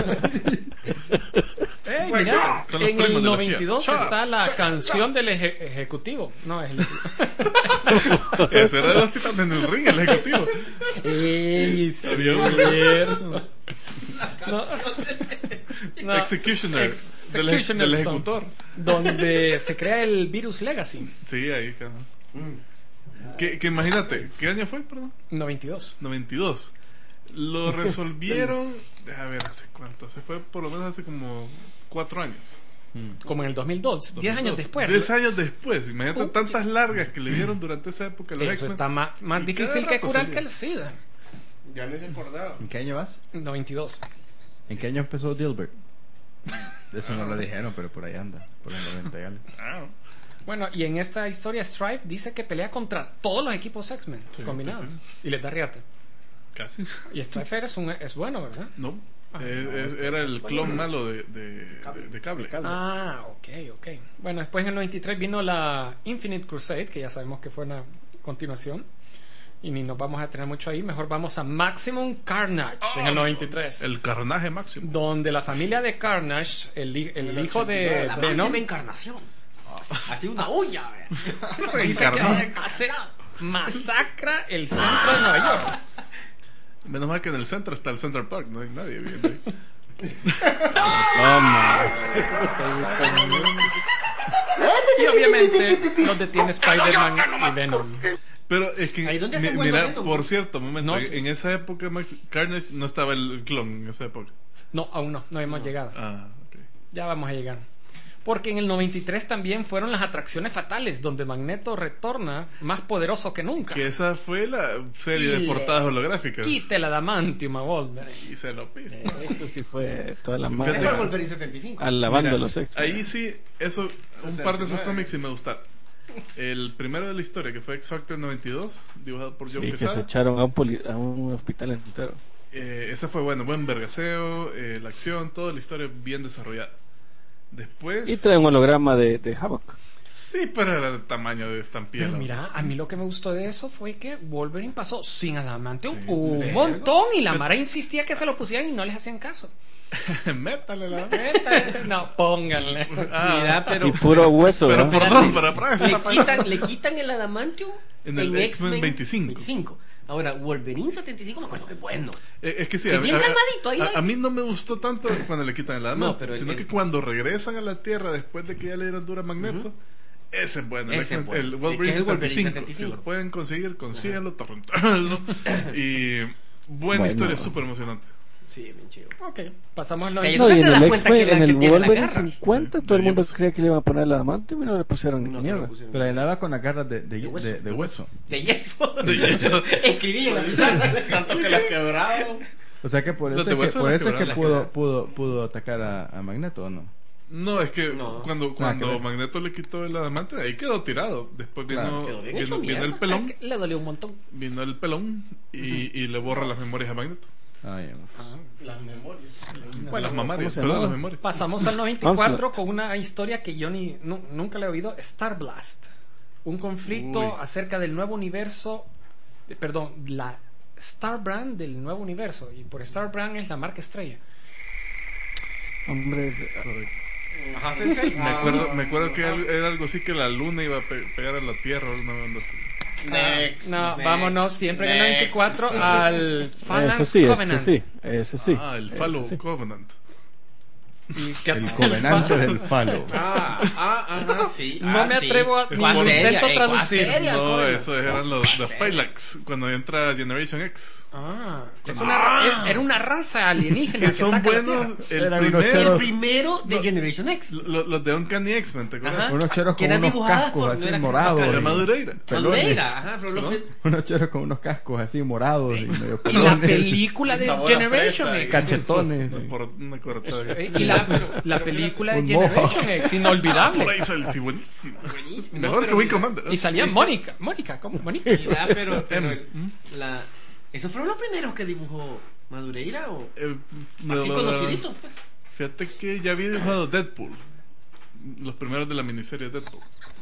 Ey, Bueno, mira, son los en primos el de la noventa y dos Shia. está la canción del eje- ejecutivo. No, es el Ese era de los titanes en el ring, el ejecutivo. Ey, sí, Avión. cierto. No. No. Executioner. Del, Executioner del Stone, ejecutor. donde se crea el Virus Legacy. Sí, ahí, cabrón. Que, que imagínate, ¿qué año fue, perdón? noventa y dos. noventa y dos. Lo resolvieron, a ver, ¿hace cuánto? Se fue por lo menos hace como cuatro años. Como en el dos mil dos, diez años después. diez años después. Imagínate Uh, tantas largas que le dieron durante esa época a los Eso X-Men. está más, más Y difícil cada que rato curar salía. que el SIDA. Ya ni se acordaba. ¿En qué año vas? noventa y dos. ¿En qué año empezó Dilbert? De eso no lo dijeron, pero por ahí anda. Por el noventa y algo. Ah, Bueno, y en esta historia Strife dice que pelea contra todos los equipos X-Men Sí, combinados. sí, Y les da riata. casi. Y Strife es, un, es bueno, ¿verdad? No. Ah, Eh, es- era el clon malo de, de, de- de cable. Ah, ok, ok. Bueno, después en el noventa y tres vino la Infinite Crusade, que ya sabemos que fue una continuación. Y ni nos vamos a tener mucho ahí. Mejor vamos a Maximum Carnage en el noventa y tres. El carnaje máximo. Donde la familia de Carnage, el, hi- el hijo de La Venom, máxima encarnación. Así una uña, vea. dice que hace masacra el centro de Nueva York. Menos mal que en el centro está el Central Park. No hay nadie viendo ahí. Y obviamente los detiene Spider-Man y Venom. Pero es que, Ahí donde mi- hace bueno mira, Venom. por cierto, un momento, No, en, sí. en esa época Max- Carnage no estaba el clon en esa época. No, aún no, no hemos llegado. Ah, ok. Ya vamos a llegar. Porque en el noventa y tres también fueron las atracciones fatales, donde Magneto retorna más poderoso que nunca. Que esa fue la serie Y de le portadas holográficas. Quita el adamantium a Wolverine. Y se lo pisa. Esto sí fue toda la Fíjate, Fue mano Wolverine setenta y cinco. alabando Mira, a los X. Ahí sí, eso, un par de esos cómics sí me gustaron. El primero de la historia, que fue X Factor noventa y dos, dibujado por Joe Sí, que se Quesada. echaron a un, poli- a un hospital entero. Eh, ese fue bueno, buen vergaseo, eh, la acción, toda la historia bien desarrollada. Después. Y trae un holograma de, de Havoc. Sí, pero era del tamaño de estampilla. Pero mira, a mí lo que me gustó de eso fue que Wolverine pasó sin adamantium Sí, un sí. montón y la Mara insistía que se lo pusieran y no les hacían caso. Métale la. No, pónganle. Ah, Mira, pero. Y puro hueso, pero ¿verdad? por dónde, para atrás. Le está para- quitan, le quitan el adamantium En el X-Men veinticinco. Ahora, Wolverine setenta y cinco me acuerdo que bueno. Eh, es que sí, Que a, bien a- calmadito, ahí a- va. a mí no me gustó tanto cuando le quitan el adamantium, No, pero el- sino el- que cuando regresan a la Tierra después de que ya le dieron dura a Magneto, ese es bueno. El, Ese es X-Men- bueno. el Que Wolverine es el Wolverine setenta y cinco. setenta y Si cinco. lo pueden conseguir, consíganlo, torrentarlo. Y buena Bueno. historia, súper emocionante. Sí, bien chido. Ok, pasamos al Que noventa y No, y ¿Nunca en te das el cuenta X-Men, que la en que el tiene la Wolverine garra? cincuenta, Sí, todo el mundo James. creía que le iban a poner el adamantium y no le pusieron ni No se lo mierda. pusieron. Pero andaba con las garras de, de, De hueso. de- de hueso. De yeso. De yeso. Escribí en la pizarra. Tanto que la quebraron. O sea que por Los eso de es que, hueso por las eso es que quebraron. pudo, pudo, pudo atacar a, a Magneto, ¿o no? No, es que No. cuando, cuando que ver. Magneto le quitó el adamante, ahí quedó tirado. Después vino, Claro, quedó bien vino, hecho vino el mierda. pelón, Ay, que le dolió un montón. vino el pelón y, y le borra las memorias a Magneto. Ay, Las memorias. Bueno, las mamarias, se perdón, llamaba? las memorias. pasamos al noventa y cuatro Onslaught. con una historia que yo ni nu- nunca le he oído, Star Blast. Un conflicto Uy. acerca del nuevo universo, eh, perdón, la Star Brand del nuevo universo. Y por Star Brand es la marca estrella. Hombre, Ajá, Sensei. Me acuerdo, me acuerdo que al- era algo así que la luna iba a pe- pegar a la Tierra, una onda así. Next, No, next, vámonos siempre en el next. noventa y cuatro al Phalanx eso sí, Covenant. este sí, ese sí. Ah, el ese Fallow sí. Covenant. Y que- el covenante del falo. Ah, ah, ajá, sí. No ah, me sí. atrevo a- Cuá ni lo seria, intento eh, cuá traducir. seria, No, coño. esos eran los de Phalanx, cuando entra Generation X. Ah, es una, era- era una raza alienígena Que son ataca la buenos. Tierra. El Eran unos primero, El cheros. primero de No. Generation X. lo- los de Uncanny X-Men, ¿te acuerdas? Ajá. Unos cheros Que con eran unos dibujadas cascos por- no así era morados. Christopher De y Madureira. pelones. Madureira, ajá, pero Son lo- los- Unos cheros con unos cascos así morados y medio Y la pelones. película de Sabor a Generation fresa, X. Cachetones. Por una cortada. Eh, Y la, la película de Un Generation mohawk. X, Por inolvidable. ahí sale, sí, buenísimo. Buenísimo. Mejor No, que pero Wing mira, Commander. Y salía Mónica. Mónica, ¿cómo? Mónica. Mira, pero, pero Em, el- la, ¿esos fueron los primeros que dibujó Madureira o Eh, así no, conociditos, pues? Fíjate que ya había dibujado Deadpool. Los primeros de la miniserie Deadpool.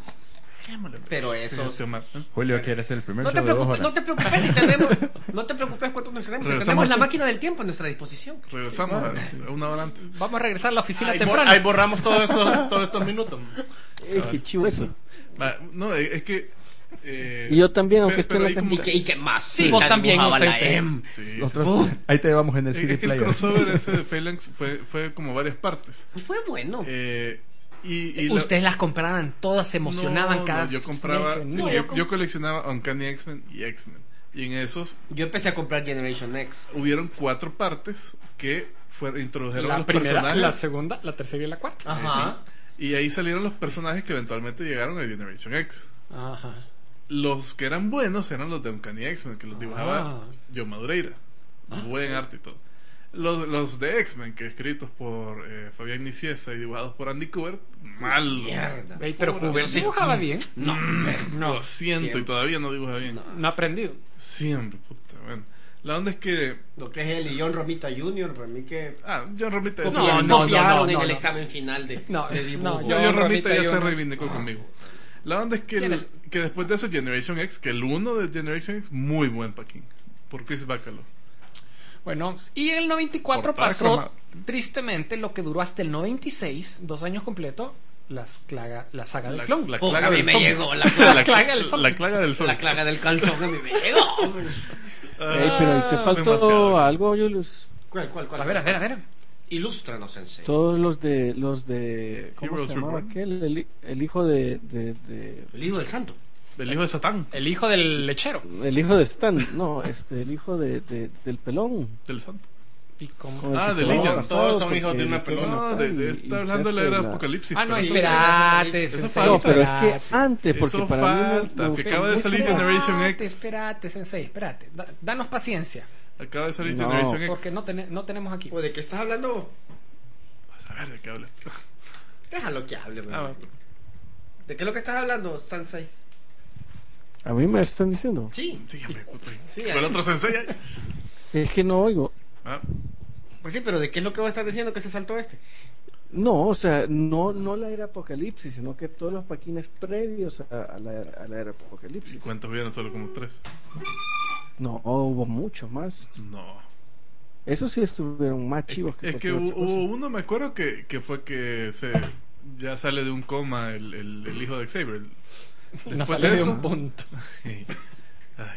Pero Sí, esos se llama, ¿eh? Julio quiere ser el primer No te show de dos preocupes, horas. no te preocupes si tenemos, no te preocupes cuánto nos tenemos, si Regresamos tenemos la tú. máquina del tiempo a nuestra disposición. Regresamos a, a una hora antes. Vamos a regresar a la oficina Ahí, bor- temprano. ahí borramos todos estos, todos estos minutos. Eh, qué chivo eso. Va, no, es es que. eh, Y yo también, aunque pe- esté en pero la ahí como Y que, y que más Sí, vos también, dibujaba la Sensei. M. Sí, sí. Nosotros- ahí te llevamos en el Es, C D es que el player. crossover ese de Phalanx fue, fue como varias partes. Y fue bueno. Eh, y, y la- Ustedes las compraban todas, se emocionaban No, cada no, yo vez compraba. que venía. yo, yo com- yo coleccionaba Uncanny X-Men y X-Men. Y en esos Yo empecé a comprar Generation X. hubieron cuatro partes que fue, introdujeron a La los primera, personajes. la segunda, la tercera y la cuarta. Ajá. Y ahí salieron los personajes que eventualmente llegaron a Generation X. Ajá. Los que eran buenos eran los de Uncanny X-Men, que los dibujaba Ah. John Madureira. Buen arte y todo. Los, los de X-Men, que escritos por eh, Fabián Nicieza y dibujados por Andy Kubert, mal. Mierda. Ey, pero Puro Kubert Berserk. dibujaba bien. No, No, Lo siento, Siempre. y todavía no dibuja bien. no ha aprendido. Siempre, puta. Bueno. La onda es que. lo que es él y John Romita junior, para mí que Ah, John Romita copiaron, ya, no, no, copiaron no, en no, el no. examen final de, No, de dibujo. no, John, yo- John Romita Romita ya yo se no. reivindicó conmigo. La onda es que, ¿Quién el- es? que después de eso, Generation X, que el uno de Generation X, muy buen paquín. Por Chris Bacalo. Bueno, y el noventa y cuatro Portada pasó cromada. tristemente lo que duró hasta el noventa y seis, dos años completos, las claga, la saga del La, clon. la Oh, claga a mí del me sol. llegó la La claga del sol. La claga del sol. La claga del calzón a mí me llegó. Ey, pero ahí te Ah, faltó demasiado. algo, Julius. ¿Cuál, cuál, cuál? A ver, a ver, a ver. Ilústranos, Sensei. Todos los de los de ¿cómo Heroes se llamaba Reborn. aquel? El, hi- el hijo de, de, de- El hijo del santo. El hijo de Satán. El hijo del lechero. el hijo de Stan, no, este el hijo de, de- del pelón. Del santo. Y como- con el Ah, que de se va Legion. casado Todos son hijos porque de una le quieren pelona. No, matar de, de- y- y está se hablando de la hace era la- Apocalipsis. Ah, no, pero eso- espérate, eso Sensei, falta. No, pero es que espérate. antes, porque Eso para mí me- falta, me si gustó acaba de mucho salir más. Generation Espérate, X. espérate, Sensei, espérate. Da- danos paciencia, Acaba de salir No, Generation X. porque no, tene- no tenemos aquí. ¿O de qué estás hablando? Vas a ver de qué hablas. Déjalo que hable, Ah, man. bueno. ¿De qué es lo que estás hablando, Sensei? A mí me están diciendo. Sí. Sí, hombre, puta. Sí, ¿Cuál ahí. otro sensei hay? Es que no oigo. Ah, Pues sí, pero ¿de qué es lo que vos estás diciendo que se saltó este? No, o sea, no no la era Apocalipsis, sino que todos los paquines previos a, a la, a la era Apocalipsis. ¿cuántos vieron? Solo como tres. No, hubo muchos más. No. Esos sí estuvieron más Es, chivos que es que cualquier hubo, otra cosa. hubo uno, me acuerdo, que, que fue que se ya sale de un coma el, el, el hijo de Xavier. El- No después sale de de eso- un punto. Ay.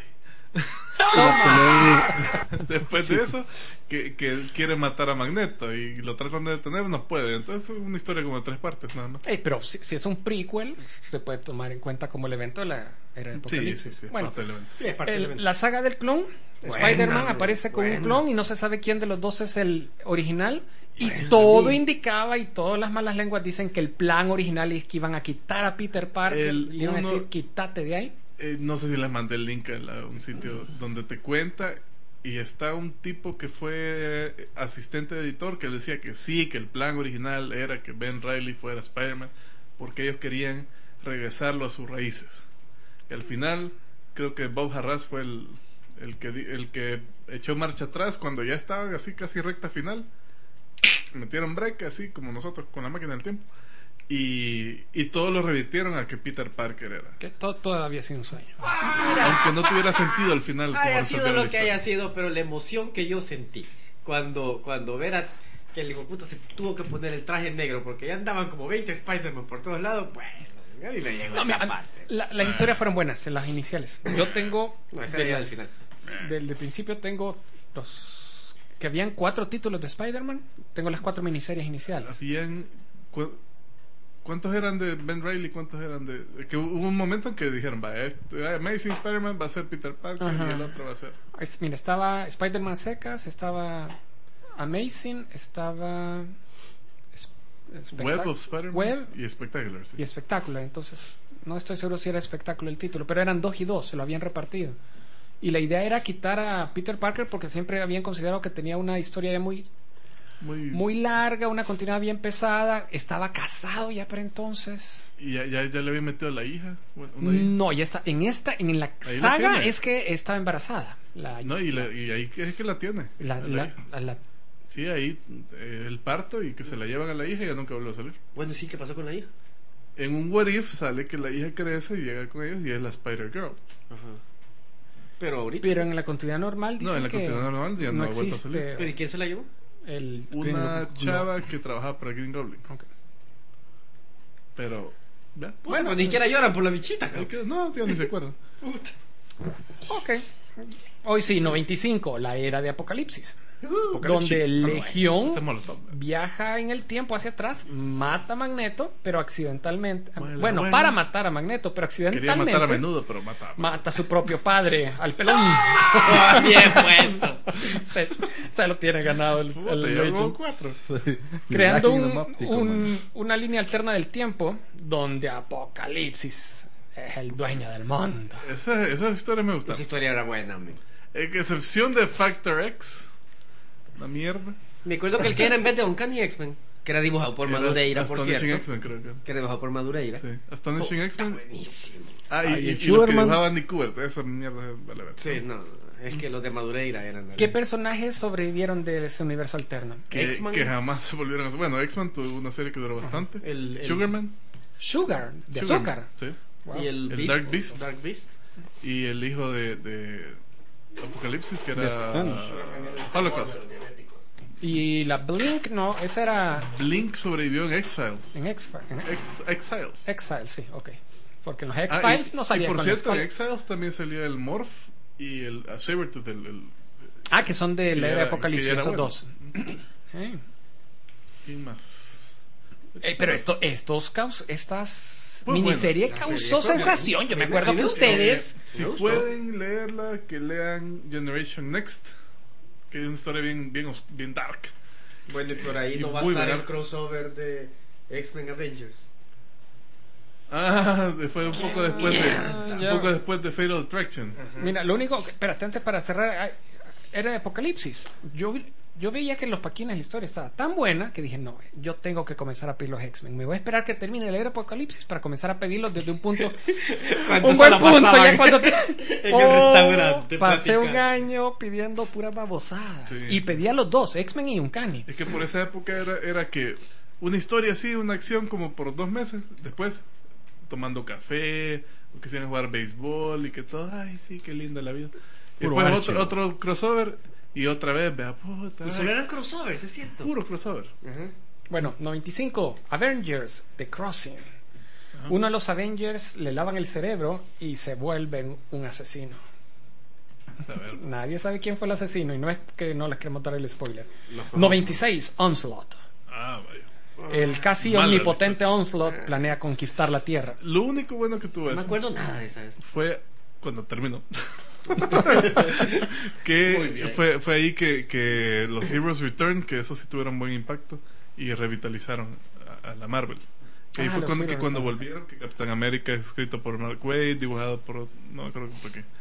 La Después de eso, que, que él quiere matar a Magneto y lo tratan de detener, no puede. Entonces es una historia como de tres partes nada más. Ey, pero si, si es un prequel, se puede tomar en cuenta como el evento de la era de Sí, Apocalipsis. sí, sí, es Bueno, parte del evento. Sí, es parte el- del evento. la saga del clon, Buena, Spider-Man aparece con buena. un clon y no se sabe quién de los dos es el original. Y todo indicaba y todas las malas lenguas dicen que el plan original es que iban a quitar a Peter Parker. El Le iban a uno- decir, quítate de ahí. Eh, no sé si les mandé el link a la- un sitio donde te cuenta y está un tipo que fue asistente de editor que decía que sí, que el plan original era que Ben Reilly fuera Spider-Man porque ellos querían regresarlo a sus raíces. Y al final creo que Bob Harras fue el, el que el que echó marcha atrás cuando ya estaban así casi recta final, metieron break así como nosotros con la máquina del tiempo y, y todos lo revirtieron a que Peter Parker era, que to- todavía ha sido un sueño, aunque no tuviera sentido al final como Haya resolvieron sido la lo que historia. haya sido, pero la emoción que yo sentí cuando, cuando ver a, que el hijo de puta se tuvo que poner el traje negro porque ya andaban como veinte Spider-Man por todos lados, bueno, a mí me llegó no, esa mira, parte. la- las historias fueron buenas en las iniciales. Yo tengo No, esa de era la- al final. del de principio tengo los que habían cuatro títulos de Spider-Man. Tengo las cuatro miniseries iniciales. Habían cu- ¿cuántos eran de Ben Reilly? ¿Cuántos eran de...? Que hubo un momento en que dijeron, va, este, Amazing Spider-Man va a ser Peter Parker Ajá. y el otro va a ser... Es- mira, estaba Spider-Man secas, estaba Amazing, estaba es- Spectac- Web of Spider-Man Web y Spectacular, sí. y Espectacular. Entonces, no estoy seguro si era Espectacular el título, pero eran dos y dos, se lo habían repartido. Y la idea era quitar a Peter Parker porque siempre habían considerado que tenía una historia ya muy Muy, muy larga, una continuidad bien pesada. Estaba casado ya para entonces. Y ya, ya, ya le había metido a la hija. Bueno, una hija. No, ya está. En esta, en la Ahí la saga tiene. es que estaba embarazada. La, No, y, la- y ahí es que la tiene. la, A la la- hija. a la- Sí, ahí eh, el parto y que se la llevan a la hija y ya nunca vuelve a salir. Bueno, sí, ¿qué pasó con la hija? En un What If sale que la hija crece y llega con ellos y es la Spider-Girl. Ajá. Pero ahorita. pero en la continuidad normal No, dicen en la que continuidad normal ya no ha vuelto a existe salir. ¿Pero y quién se la llevó? el Green Una Goblin. chava que trabajaba para Green Goblin. Ok. Pero... ¿ya? Puta, Bueno, pues ni siquiera lloran por la bichita, Ahí cabrón. quedó. No, ya ni se acuerda. Puta. Ok. Hoy sí, noventa y cinco, la era de Apocalipsis. Apocalipsis. Donde Ah, no, Legión ese es Molotov. viaja en el tiempo hacia atrás, mata a Magneto, pero accidentalmente. Bueno, Bueno, bueno. para matar a Magneto, pero Quería accidentalmente. matar a menudo, pero mataba. Mata a su propio padre, al pelón. Bien puesto. se, se lo tiene ganado el, Puta, el ya Legion. hubo cuatro. Creando un- Magnum óptico, un- man. una línea alterna del tiempo donde Apocalipsis es el dueño del mundo. Esa, esa historia me gusta. Esa historia era buena, man. En excepción de Factor X. Una mierda. Me acuerdo que el que era en vez de Uncanny X-Men, que era dibujado por Era Madureira, por Astonishing cierto. X-Men, creo que era. Que era dibujado por Madureira. Sí, Astonishing X-Men. Buenísimo. Ah, y, Ah, y y, y lo que Schuberman. dibujaba Andy Kubert. Esa mierda vale ver. Sí, no, es que los de Madureira eran. ¿Qué personajes sobrevivieron de ese universo alterno? Que, X-Men. que jamás se volvieron a hacer. Bueno, X-Men tuvo una serie que duró bastante. El- el- Sugarman. Sugar, de Sugarman, azúcar. Sí. Y el, El Beast, Dark Beast. Dark Beast. Y el hijo de, de Apocalipsis, que era Destiny. Holocaust. Y la Blink, no, esa era Blink sobrevivió en X-Files. en X en Ex- Exiles. Exile, sí, ok. Porque en los Ah, X-Files y- no salía y por con cierto, la en escuela. Exiles también salió el Morph y el uh, Sabretooth. El, el- Ah, que son de que la ya era de era- Apocalipsis, que ya era esos bueno. dos. Eh. ¿Quién más? Eh, pero esto, estos caus, estas Pues miniserie bueno, causó fue sensación. Yo me A mí acuerdo me que gustó. ustedes. Si Me gustó. pueden leerla, que lean Generation Next, que es una historia bien, bien, os- bien dark. Bueno, y por ahí Y no va a muy estar el barato. crossover de X-Men Avengers. Ah, fue un poco después de, mierda. un poco después de Fatal Attraction. Mira, lo único, que- espérate, antes para cerrar, ah, era de Apocalipsis. Yo, vi- yo veía que en los paquines la historia estaba tan buena que dije, no, yo tengo que comenzar a pedir los X-Men. Me voy a esperar que termine el era Apocalipsis para comenzar a pedirlos desde un punto. ¿Cuánto un se buen la punto, pasaban ya cuando te- en el Oh, restaurante? pasé un platicando? año pidiendo puras babosadas. Sí, y sí. pedía los dos, X-Men y Uncanny. Es que por esa época era, era que una historia así, una acción como por dos meses. Después, tomando café, o que se iban a jugar béisbol y que todo, ay, sí, qué linda la vida. Y Puro después Archie. otro, otro crossover y otra vez, vea, puta. Y ay, solo eran crossovers, es cierto. puro crossover. Ajá. Bueno, noventa y cinco, Avengers, The Crossing. Uno de los Avengers le lavan el cerebro y se vuelven un asesino. A ver, Nadie sabe quién fue el asesino y no es que no les queremos dar el spoiler. No fue- noventa y seis, Onslaught. ah, vaya. El casi Mala omnipotente Onslaught planea conquistar la Tierra. Lo único bueno que tuvo No me eso acuerdo nada de esa vez. fue cuando terminó. Muy que bien. fue, fue ahí que, que los Heroes Return, que eso sí tuvieron buen impacto y revitalizaron a, a la Marvel. Que ahí Ah, fue los cuando, que Heroes cuando Return. volvieron, que Capitán América es escrito por Mark Waid, dibujado por, no me acuerdo por qué.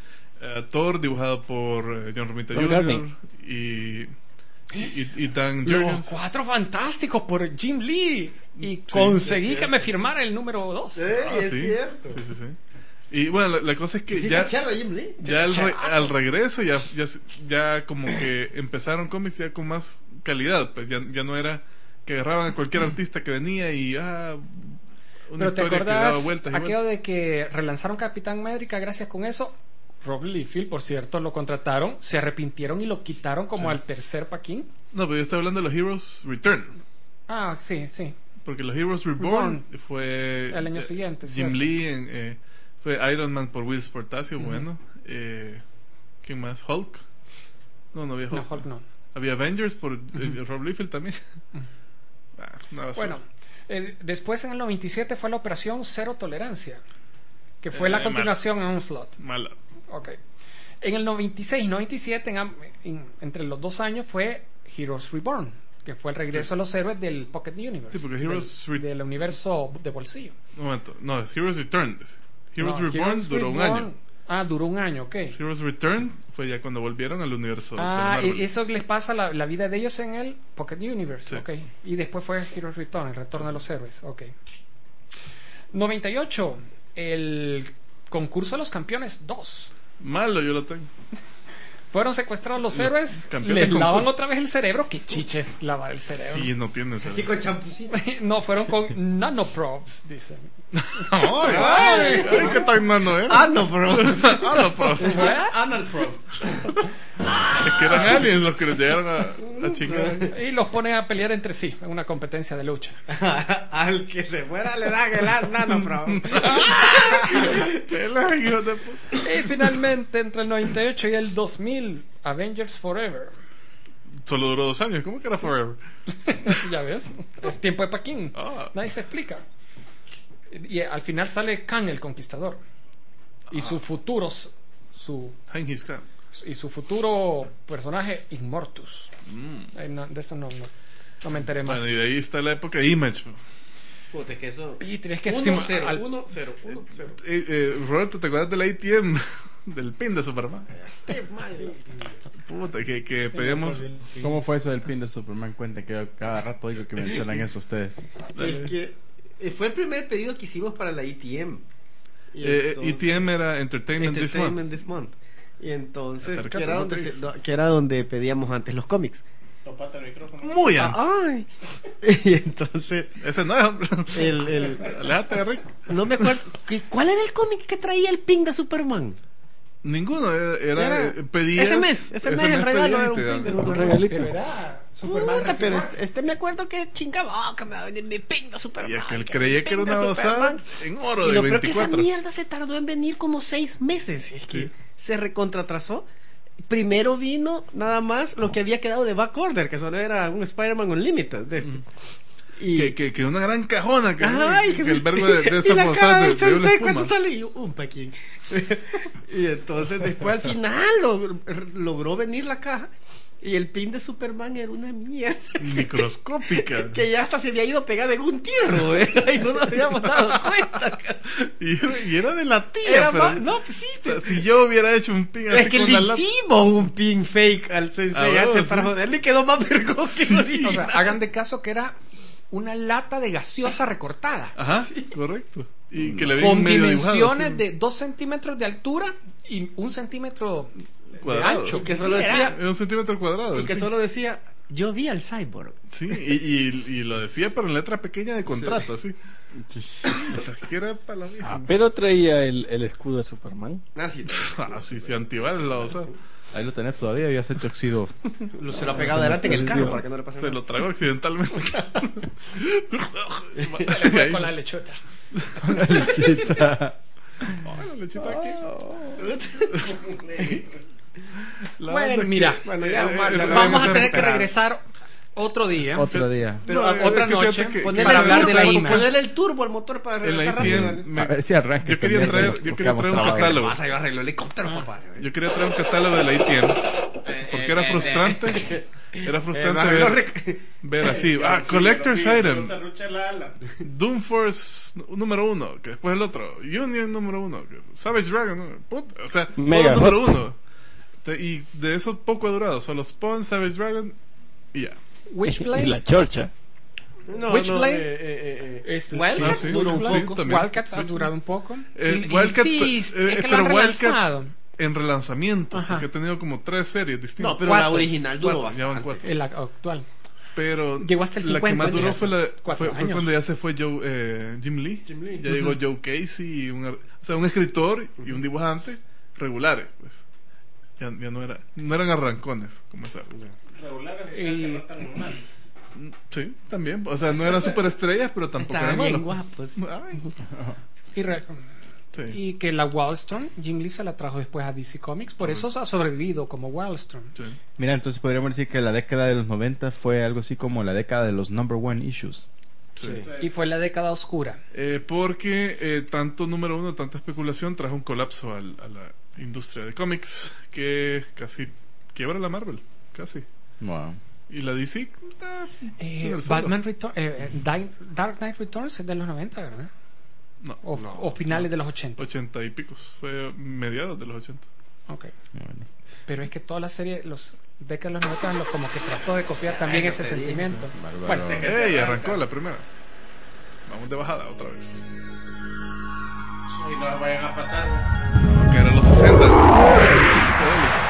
Uh, Thor, dibujado por uh, John Romita Ron junior Garney. Y, y, y Dan Los Jurgens. Cuatro Fantásticos por Jim Lee. Y Sí, conseguí es que me firmara el número dos. Sí, Ah, es sí. cierto. Sí, sí, sí. Y bueno, la, la cosa es que Sí, ya, se charla Jim Lee. ya al, re- Charazo. al regreso ya, ya, ya como que empezaron cómics ya con más calidad. Pues ya, ya no era que agarraban a cualquier artista que venía y ah, una Pero te historia que daba acordás vueltas y aquello vueltas. de que relanzaron Capitán América gracias con eso. Rob Liefeld, por cierto, lo contrataron, se arrepintieron y lo quitaron como Sí. al tercer paquín. No, pero yo estaba hablando de los Heroes Return. Ah, sí, sí. Porque los Heroes Reborn, Reborn. fue El año eh, siguiente, Jim cierto. Lee en, eh, fue Iron Man por Will Sportacio, bueno. Eh, ¿Quién más? Hulk. No, no había Hulk. No, Hulk no. Había Avengers por eh, Rob Liefeld también. Ah, una basura. Bueno, eh, después en el noventa y siete fue la operación Cero Tolerancia, que fue la Eh, continuación en Onslaught. Mala. Ok. En el noventa y seis y noventa y siete, en, am- en- entre los dos años, fue Heroes Reborn, que fue el regreso a los héroes del Pocket Universe. Sí, porque Heroes del, Re- del universo de bolsillo. Un momento. No, es Heroes Return. dice. Heroes No, Reborn Heroes duró un Reborn- año. Ah, duró un año, ok. Heroes Return fue ya cuando volvieron al universo Ah, del Marvel. y eso les pasa la, la vida de ellos en el Pocket Universe, Sí. ok. Y después fue Heroes Return, el retorno de los héroes, ok. noventa y ocho, el concurso de los campeones dos. Malo, yo lo tengo. Fueron secuestrados los Los héroes, campeones les de lavan concurso. otra vez el cerebro. ¿Qué chiches lavar el cerebro? Sí, no tienes. Así con champucito. No, fueron con nanoprobes, dicen. Ay, ay, ay, qué tan nano era. Ah, no, bro. Ah, no, pero- Anal Pro. Es que eran aliens los que les llegaron a, a chingar. Y los ponen a pelear entre sí en una competencia de lucha. Al que se fuera le dan el Nano Pro. Pela, hijo de puta. Y finalmente, entre el noventa y ocho y el dos mil, Avengers Forever. Solo duró dos años. ¿Cómo que era Forever? Ya ves, es tiempo de Paquín. Ah. Nadie se explica. Y al final sale Kang el Conquistador. Y su futuro, su Genghis Khan. y su futuro personaje Immortus. Mm. Eh, no, de eso no, no, no me enteré más. Bueno, y de ahí está la época de Image. Puta, que eso. Y tienes que uno, estimar cero, al- uno, cero, uno, cero. Eh, eh, Roberto, ¿te acuerdas del A T M? Del pin de Superman. Este madre. Puta, que, que pedíamos. ¿Cómo fue eso del pin de Superman? Cuenten que cada rato oigo que mencionan eso ustedes. Es que eh, fue el primer pedido que hicimos para la E T M. Y Eh, entonces- E T M era Entertainment, This Month. Entertainment This Month. Y entonces, Acércate, que era, no donde te se- dices. do- que era donde pedíamos antes los cómics. Topate el micrófono. Muy antes. Ay. Y entonces, Ese no es, hombre. el, el, Aléjate de Rick. no me acuerdo. ¿qué- ¿Cuál era el cómic que traía el ping de Superman? Ninguno. Era, era, Era- eh, pedías- ese mes, ese mes el regalo pedías era y un te pin daban. de Un Superman. regalito. Pero era Superman Puta, pero recién- este, este me acuerdo que chingaba, oh, que me va a venir mi ping de Superman. Y aquel que creía mi que era ping una de basada Superman. en oro Y de lo peor que esa veinticuatro. mierda se tardó en venir como seis meses. Es que Sí. se recontratrasó. Primero vino nada más lo que había quedado de Back Order, que solo era un Spider-Man Unlimited de este. Y, Que, que, que una gran cajona. Que, Ay, que, el verbo de, de y esta la posada cara de, del de una sensei espuma. cuando sale y yo, un paquín. Y entonces después al final lo- logró venir la caja y el pin de Superman era una mierda. Microscópica. Que ya hasta se había ido pegada en un tierro, ¿eh? Y no nos habíamos dado cuenta. Y, era- y era de la tía. Era pero- ma- no, pues sí, pero- Si yo hubiera hecho un pin así es que con le la lata- hicimos un pin fake al sensei Ah, antes sí. para joderle y quedó más vergonzoso que original. O sea, hagan de caso que era una lata de gaseosa recortada. Ajá, correcto. Y que le habían Con medio dibujado dimensiones así. de dos centímetros de altura y un centímetro de Cuadrado. ancho. Que solo Sí, era- decía, Era un centímetro cuadrado. y el que pin. solo decía, yo vi al cyborg. Sí, y, y, y lo decía, pero en letra pequeña de contrato, así. Que era para la misma. Ah, pero traía el, el escudo de Superman. Ah, sí, Ah, sí, sí, antibalas la osa. Ahí lo tenés todavía, ya se te oxidó. lo- se lo ha pegado adelante en el carro para que no le pase Se nada. lo tragó accidentalmente. Se le fue con la lechota. Con la lechita. Ay, la lechita aquí. La Bueno, onda mira, que- bueno, ya, eh, Omar, eso ya, Vamos a debe tener ser- que regresar otro día. Otro día. Pero No, a- eh, otra es que fíjate noche, que- Ponerle, para el hablar de la turbo, image. ponerle el turbo al motor para En la regresar I T M rápido. me- A ver si arranca. Yo esta quería mierda y traer, nos yo quería quedamos traer un trabados. catálogo. Pasa, yo arreglo el helicóptero, papá. Yo quería traer un catálogo de la I T M porque eh, era eh, frustrante. eh, Era frustrante eh, ver, rec- ver así, ah, Sí, Collector's pero Item, se rucha la ala. Doom Force número uno, que después el otro, Union número uno, que Savage Dragon, ¿no? Puta, o sea, Mega todo número hot. uno. Te- Y de eso poco ha durado, solo Spawn, Savage Dragon y ya. Y Witchblade. la chorcha. No, Witchblade. no, eh, eh, eh, Es Wildcats Wildcats sí, duró un sí, poco. también. Wildcats ha Witchblade. durado un poco. Eh, Y- Wildcats, y sí, eh, es que pero lo han Wildcats relanzado. en relanzamiento, Ajá. porque ha tenido como tres series distintas. No, pero la Cuatro. original duró Cuatro, ya van bastante. cuatro. El actual. Pero Llegó hasta el la que cincuenta, más duró llega. fue, la, Cuatro fue, fue años. cuando ya se fue Joe, eh, Jim Lee. Jim Lee. Ya llegó Joe Casey, y un, ar- o sea, un escritor y un dibujante regulares. Pues. Ya, ya no, era, no eran arrancones como esa. regulares, o sea, Y- que no tan normal. Sí, también. O sea, no eran superestrellas, pero tampoco Estaban eran bien malos. guapos. Ay, Y, re- sí. y que la Wildstorm, Jim Lee se la trajo después a D C Comics. Por eso ha sobrevivido como Wildstorm. Sí. Mira, entonces podríamos decir que la década de los noventa fue algo así como la década de los number one issues. Sí. Y fue la década oscura. Eh, porque eh, tanto número uno, tanta especulación trajo un colapso al- a la industria de cómics que casi quiebra la Marvel, casi. Wow. Y la D C está Eh, en el suelo. Batman Return, eh, eh, Di- Dark Knight Returns es de los noventa, ¿verdad? No, O, o finales de los ochenta. ochenta y picos. Fue mediados de los ochenta. Ok. Bueno. Pero es que toda la serie, los décadas de los noventa, lo- como que trató de copiar también ese sentimiento. Bárbaro. Bueno, ¡Ey! Arrancó la primera. Vamos de bajada otra vez. Y no vayan a pasar. No, que eran los sesenta. güey. Sí, psicodélico.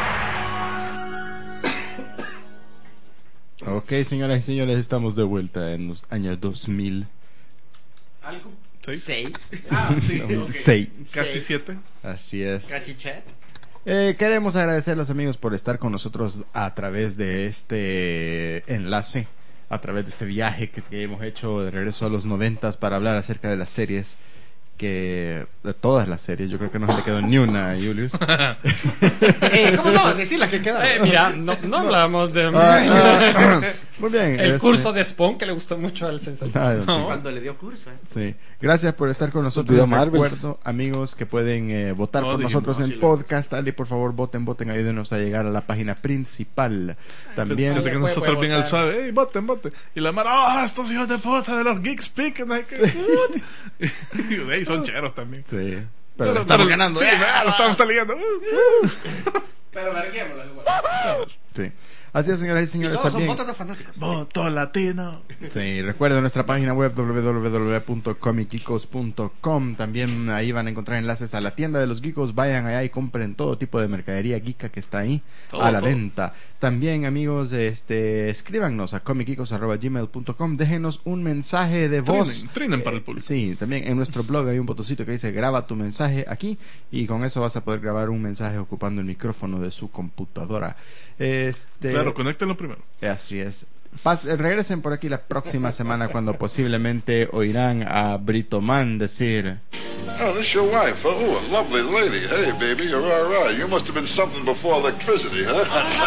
Ok, señoras y señores, estamos de vuelta en los años dos mil ¿Algo? ¿Seis? Seis. Ah, sí. ok. seis. Casi Seis. siete. Así es. Cachichet. Eh, queremos agradecer a los amigos por estar con nosotros a través de este enlace, a través de este viaje que, que hemos hecho de regreso a los noventas para hablar acerca de las series, que de todas las series, yo creo que no se le quedó ni una, Julius. Eh, ¿Cómo no? Decir la que queda. Eh, mira, no, no hablamos de... Ah, ah, muy bien. el este- curso de Spawn que le gustó mucho al Sensei. Ah, No. Cuando le dio curso, eh. Sí. Gracias por estar con nosotros. Olvidó Les Marvels. recuerdo, amigos, que pueden eh, votar No, por dijimos, nosotros no, en sí, lo- podcast. Ali, por favor, voten, voten, ayúdenos a llegar a la página principal. También. Fíjate que puede- nosotros puede bien al votar. suave. ¡Ey, voten, voten! Y la mara, ¡ah, estos hijos de puta de los Geeks Speak! No sé qué. Y digo, "Ey, son cheros también. Sí. Pero, estamos ganando. Sí, ¿eh? ah, lo estamos saliendo. Pero verguémoslo igual. Sí. Así es, señoras y Y señores, todos son también. votos de fanáticos. Voto latino. Sí, recuerden nuestra página web doble u doble u doble u punto comic geekos punto com. También ahí van a encontrar enlaces a la tienda de los geekos. Vayan allá y compren todo tipo de mercadería geeka que está ahí Todo, a la todo. venta. También, amigos, este, escríbanos a comic geekos arroba gmail punto com. Déjenos un mensaje de voz. Trinen, trinen para el público. Sí, también en nuestro blog hay un botoncito que dice graba tu mensaje aquí y con eso vas a poder grabar un mensaje ocupando el micrófono de su computadora. Este, Claro, conéctenlo primero. Así es. Pas- eh, regresen por aquí la próxima semana cuando posiblemente oirán a Brito Man decir Oh, this your wife. Oh, a lovely lady. Hey, baby, you're all right. You must have been something before electricity, huh?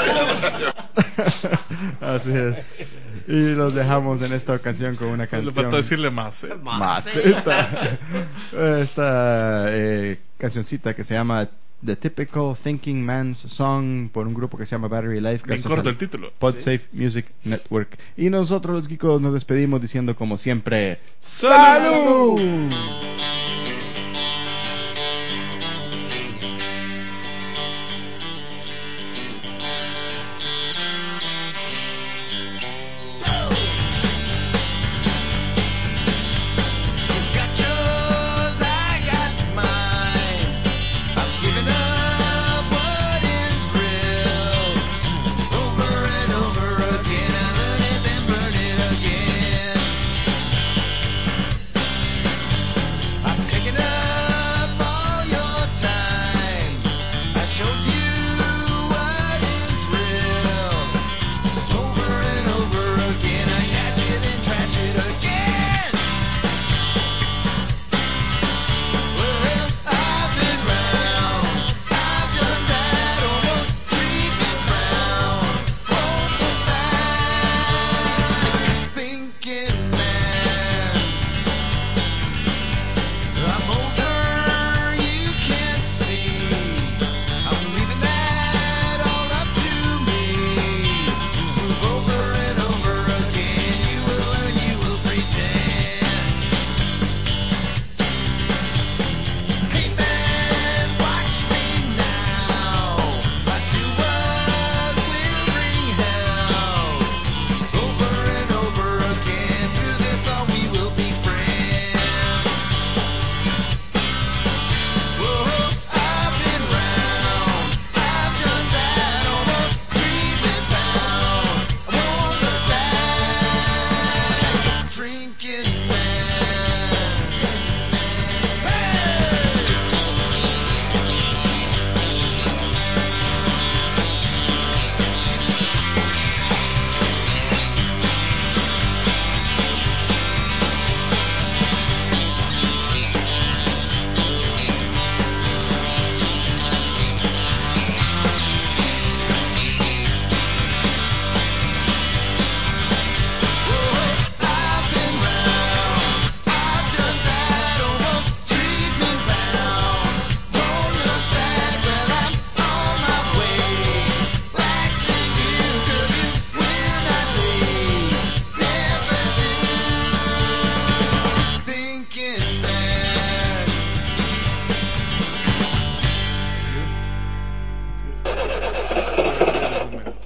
así es. Y los dejamos en esta ocasión con una Se le canción falta decirle más. ¿eh? Maceta. Esta eh, cancioncita que se llama The Typical Thinking Man's Song por un grupo que se llama Battery Life. Bien gracias corto al el título. Podsafe Music Network. Y nosotros los geekos nos despedimos diciendo como siempre ¡Salud! Over and over again.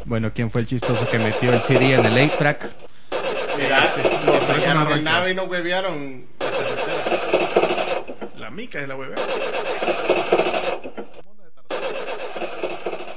Bueno, ¿quién fue el chistoso que metió el C D en el eight track? Mira, Por nos eso no huevearon arranca. en nave y nos huevearon la carretera. La mica es la hueva.